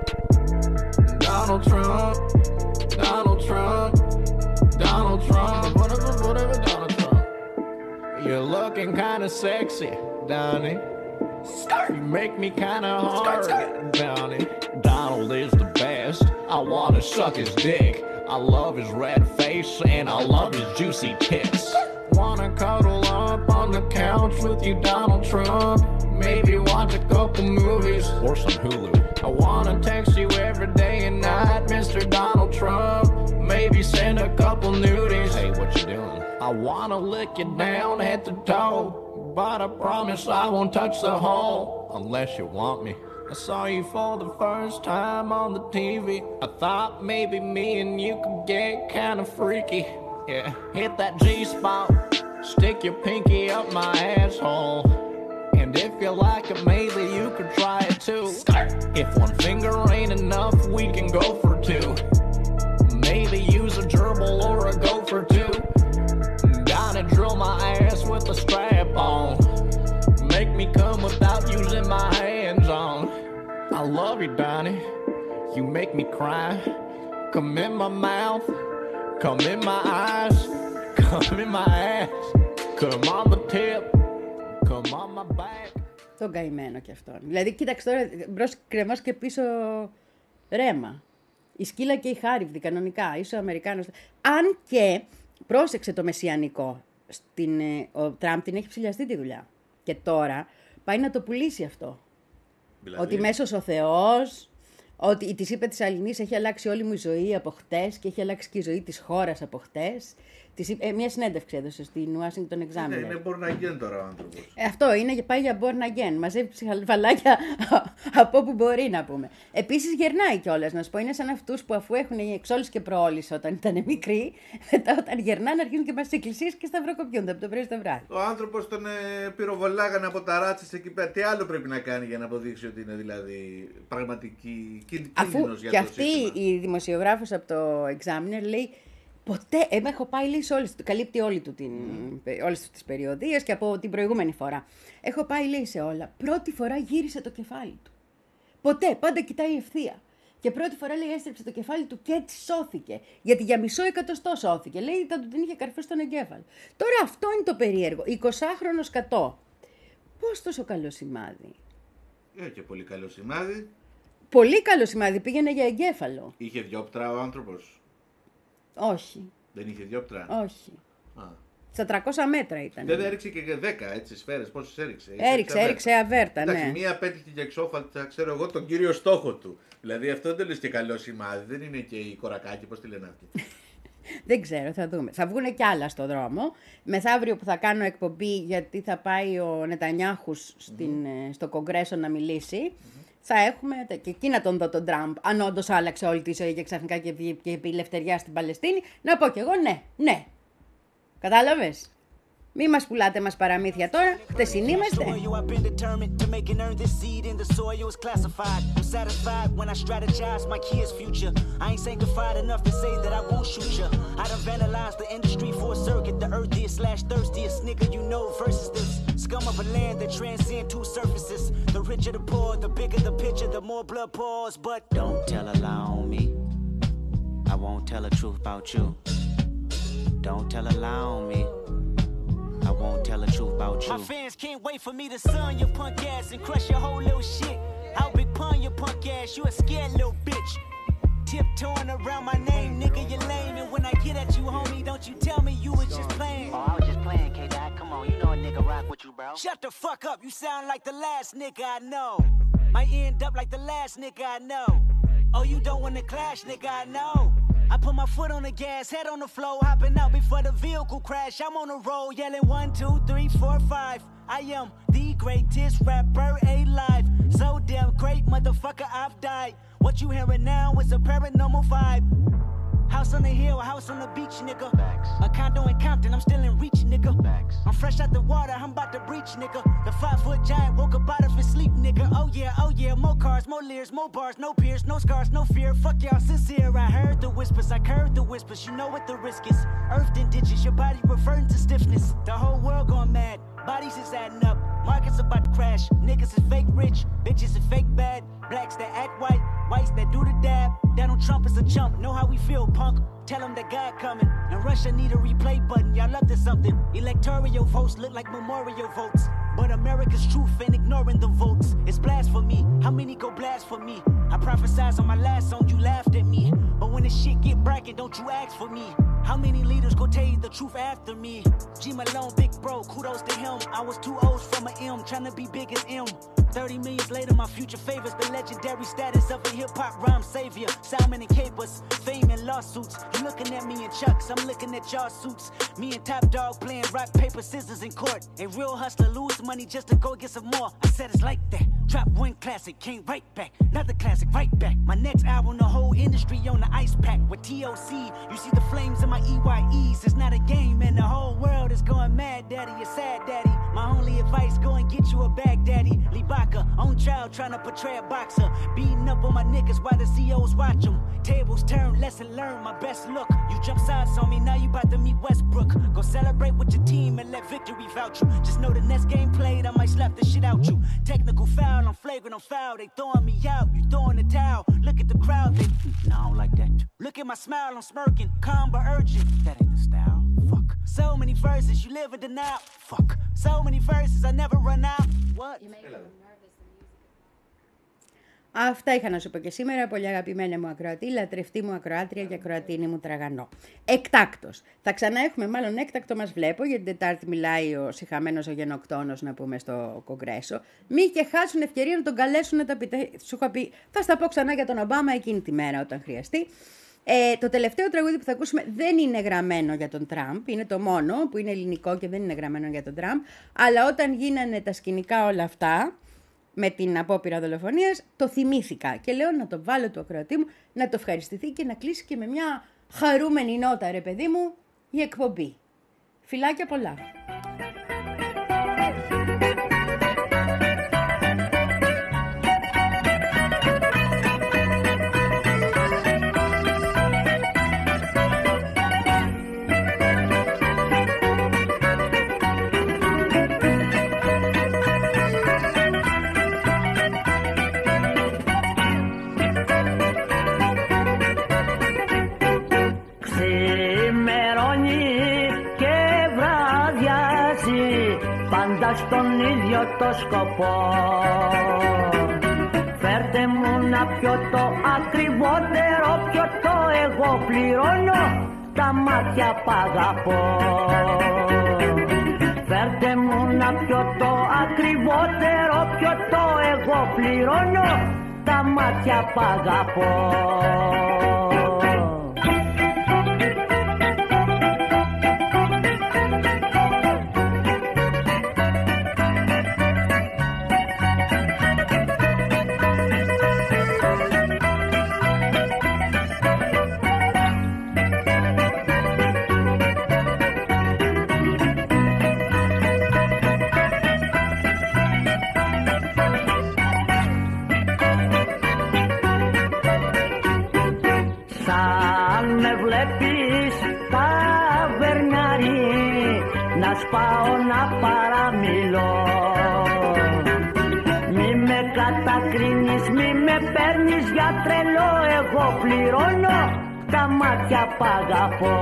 Speaker 12: Donald Trump, Donald Trump, Donald Trump, I'm voting for, voting for Donald Trump. You're looking kinda sexy, Donnie. You make me kinda hard, Donnie. Donald is the best, I wanna suck his dick. I love his red face and I love his juicy tits. Wanna cuddle up on the couch with you, Donald Trump. Maybe watch a couple movies or some Hulu. I wanna text you every day and night, Mister Donald Trump. Maybe send a couple nudies. Hey, what you doing? I wanna lick you down head to toe, but I promise I won't touch the hole unless you want me. I saw you for the first time on the T V. I thought maybe me and you could get kinda freaky. Yeah, hit that G-spot, stick your pinky up my asshole. And if you like it, maybe you could try it too. If one finger ain't enough, we can go for two. Maybe use a gerbil or a gopher too. Gotta drill my ass with a strap on. Make me come without using my hands on. I love you, Donnie. You make me cry. Come in my mouth. Come in my eyes, come in my ass, come on the tip, come on my back.
Speaker 1: Τον καημένο κι αυτόν. Δηλαδή, κοίταξε τώρα, μπρος κρεμός και πίσω ρέμα. Η σκύλα και η χάριβδη, κανονικά, είσαι ο Αμερικάνος. Αν και, πρόσεξε το μεσιανικό, στην, ο Τραμπ την έχει ψηλιαστεί τη δουλειά. Και τώρα πάει να το πουλήσει αυτό. Δηλαδή. Ότι μέσος ο Θεός... Ότι της είπε της Αλληνής έχει αλλάξει όλη μου η ζωή από χτες και έχει αλλάξει και η ζωή της χώρας από χτες. Της είπε, ε, μια συνέντευξη έδωσε στην Washington Examiner.
Speaker 11: Είναι, είναι born again τώρα ο άνθρωπος.
Speaker 1: Ε, αυτό είναι, πάει για born again. Μαζεύει ψυχαλβαλάκια από όπου μπορεί να πούμε. Επίσης γερνάει κιόλας, να σου πω. Είναι σαν αυτούς που αφού έχουν εξόλυση και προόλυση όταν ήταν μικροί, μετά όταν γερνάνε αρχίζουν και πάνε στις εκκλησίες και σταυροκοπιούνται από το πρωί στο βράδυ.
Speaker 11: Ο άνθρωπος τον ε, πυροβολάγανε από τα ράτσες εκεί πέρα. Τι άλλο πρέπει να κάνει για να αποδείξει ότι είναι δηλαδή πραγματική κίνδυνος για
Speaker 1: και
Speaker 11: το σύστημα.
Speaker 1: αυτή η δημοσιογράφος από το Examiner λέει ποτέ, ε, έχω πάει λέει σε όλες, καλύπτει όλη του την, mm. όλες του τις περιοδίες και από την προηγούμενη φορά. Έχω πάει λέει σε όλα. Πρώτη φορά γύρισε το κεφάλι του. Ποτέ, πάντα κοιτάει ευθεία. Και πρώτη φορά λέει έστρεψε το κεφάλι του και έτσι σώθηκε. Γιατί για μισό εκατοστό σώθηκε. Λέει ήταν του την είχε καρφώσει στον εγκέφαλο. Τώρα αυτό είναι το περίεργο. εικοσάχρονος κατώ. Πώς τόσο καλό σημάδι.
Speaker 11: Ε, και πολύ καλό σημάδι.
Speaker 1: Πολύ καλό σημάδι, πήγαινε για εγκέφαλο.
Speaker 11: Είχε διόπτρα ο άνθρωπος.
Speaker 1: Όχι.
Speaker 11: Δεν είχε διόπτρα.
Speaker 1: Όχι.
Speaker 11: Α.
Speaker 1: Στα τριακόσια μέτρα ήταν.
Speaker 11: Δεν έριξε και δέκα έτσι σφαίρες, πόσες έριξε.
Speaker 1: Έριξε, έριξε αβέρτα, ναι.
Speaker 11: Εντάξει, μία πέτυχε και εξόφαλτα, ξέρω εγώ, τον κύριο στόχο του. Δηλαδή αυτό δεν το λες και καλό σημάδι, δεν είναι και η κορακάκι, πώς τη λένε αυτή.
Speaker 1: Δεν ξέρω, θα δούμε. Θα βγουν κι άλλα στο δρόμο. Μεθαύριο που θα κάνω εκπομπή, γιατί θα πάει ο Νετανιάχους στην, mm-hmm. στο Κογκρέσο να μιλήσει, mm-hmm. θα έχουμε και εκεί να τον δω τον Τραμπ. Αν όντως άλλαξε όλη τη ζωή και ξαφνικά και βγει και η ελευθεριά στην Παλαιστίνη, να πω κι εγώ ναι, ναι. Κατάλαβες. Μη μας πουλάτε μας παραμύθια τώρα, χτεσινοί είμαστε.
Speaker 13: Scum of a land that transcend two surfaces. The richer the poor, the bigger the picture, the more blood pours. But don't tell a lie on me. I won't tell the truth about you. Don't tell a lie on me. I won't tell the truth about you. My fans can't wait for me to sun your punk ass and crush your whole little shit. I'll big pun your punk ass, you a scared little bitch. Tiptoeing around my name, nigga, you lame. And when I get at you, homie, don't you tell me you was just playing. Oh, I was just playing, K-Dot. Come on, you know a nigga rock with you, bro. Shut the fuck up, you sound like the last nigga I know. Might end up like the last nigga I know. Oh, you don't wanna clash, nigga, I know. I put my foot on the gas, head on the floor, hopping out before the vehicle crash. I'm on the road, yelling one, two, three, four, five. I am the greatest rapper alive. So damn great, motherfucker, I've died. What you hearing now is a paranormal vibe. House on the hill, house on the beach, nigga. Facts. A condo in Compton, I'm still in reach, nigga. Facts. I'm fresh out the water, I'm about to breach, nigga. The five foot giant woke up out of his sleep, nigga. Oh yeah, oh yeah, more cars, more leers, more bars, no peers, no scars, no fear. Fuck y'all sincere, I heard the whispers, I heard the whispers. You know what the risk is. Earthed in ditches, your body reverting to stiffness. The whole world going mad, bodies is adding up. Markets about to crash, niggas is fake rich, bitches is fake bad. Blacks that act white, whites that do the dab. Donald Trump is a chump, know how we feel, punk. Tell them that God coming, and Russia need a replay button. Y'all up to something. Electoral votes look like memorial votes, but America's truth ain't ignoring the votes. It's blasphemy. How many go blasphemy? I prophesized on my last song, you laughed at me. But when the shit get bragging, don't you ask for me. How many leaders go tell you the truth after me? G Malone, big bro, kudos to him. I was two O's from a M, trying to be big as M. thirty millions later, my future favors the legendary status of a hip-hop rhyme savior. Salmon and capers, fame and lawsuits. You looking at me in Chucks, I'm looking at y'all suits. Me and Top Dog playing rock, paper, scissors in court. A real hustler lose money just to go get some more. I said it's like that. Drop one classic, came right back. Another classic, right back. My next album, the whole industry on the ice pack. With T O C, you see the flames in my E Y Es. It's not a game and the whole world is going mad, daddy. You're sad, daddy. My only advice, go and get you a bag, daddy. Libaka, on trial, trying to portray a boxer. Beating up on my niggas while the C Os watch them. Tables turn, lesson learned, my best look. You jump sides on me, now you about to meet Westbrook. Go celebrate with your team and let victory vouch you. Just know the next game played, I might slap the shit out you. Technical foul, I'm flagrant, I'm foul. They throwing me out, you throwing the towel. Look at the crowd, they, no, I don't like that. Look at my smile, I'm smirking, calm but urgent. That ain't the style, fuck. So many verses, you live in denial, fuck. So many verses, I never run out. What?
Speaker 1: Αυτά είχα να σου πω και σήμερα, πολύ αγαπημένη μου ακροατή, λατρευτή μου ακροάτρια και ακροατίνη μου τραγανό. Εκτάκτος. Θα ξανά έχουμε, μάλλον έκτακτο μας βλέπω, γιατί την Τετάρτη μιλάει ο σιχαμένος ο γενοκτόνος, να πούμε, στο Κογκρέσο. Μη και χάσουν ευκαιρία να τον καλέσουν να τα πείτε. Σου είχα πει, θα στα πω ξανά για τον Ομπάμα εκείνη τη μέρα όταν χρειαστεί. Ε, το τελευταίο τραγούδι που θα ακούσουμε δεν είναι γραμμένο για τον Τραμπ, είναι το μόνο που είναι ελληνικό και δεν είναι γραμμένο για τον Τραμπ, αλλά όταν γίνανε τα σκηνικά όλα αυτά, με την απόπειρα δολοφονίας, το θυμήθηκα και λέω να το βάλω του ακροατή μου, να το ευχαριστηθεί και να κλείσει και με μια χαρούμενη νότα, ρε παιδί μου, η εκπομπή. Φιλάκια πολλά.
Speaker 14: Στον ίδιο το σκοπό. Φέρτε μου να πιω το ακριβότερο πιωτό, εγώ πληρώνω, τα μάτια π' αγαπώ. Φέρτε μου να πιω το ακριβότερο πιωτό, εγώ πληρώνω, τα μάτια π' αγαπώ. Πάω να παραμιλώ. Μη με κατακρίνεις, μη με παίρνεις για τρελό, εγώ πληρώνω, τα μάτια π' αγαπώ.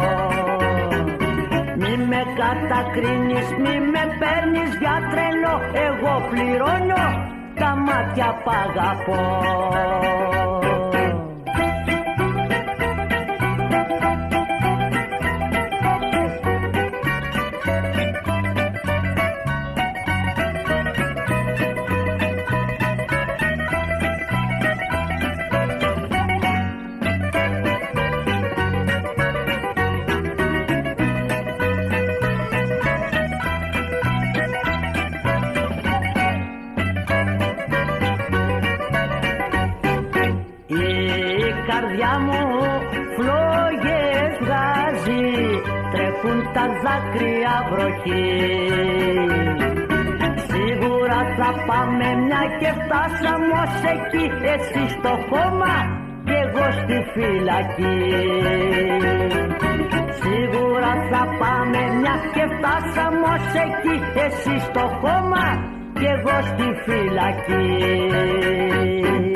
Speaker 14: Μη με κατακρίνεις, μη με παίρνεις για τρελό, εγώ πληρώνω, τα μάτια π' αγαπώ. καρδιά μου φλόγες βγάζει, τρέχουν τα δάκρυα βροχή. Σίγουρα θα πάμε μια και φτάσαμε ως εκεί, εσύ στο χώμα κι εγώ στη φυλακή. Σίγουρα θα πάμε μια και φτάσαμε ως εκεί, εσύ στο χώμα κι εγώ στη φυλακή.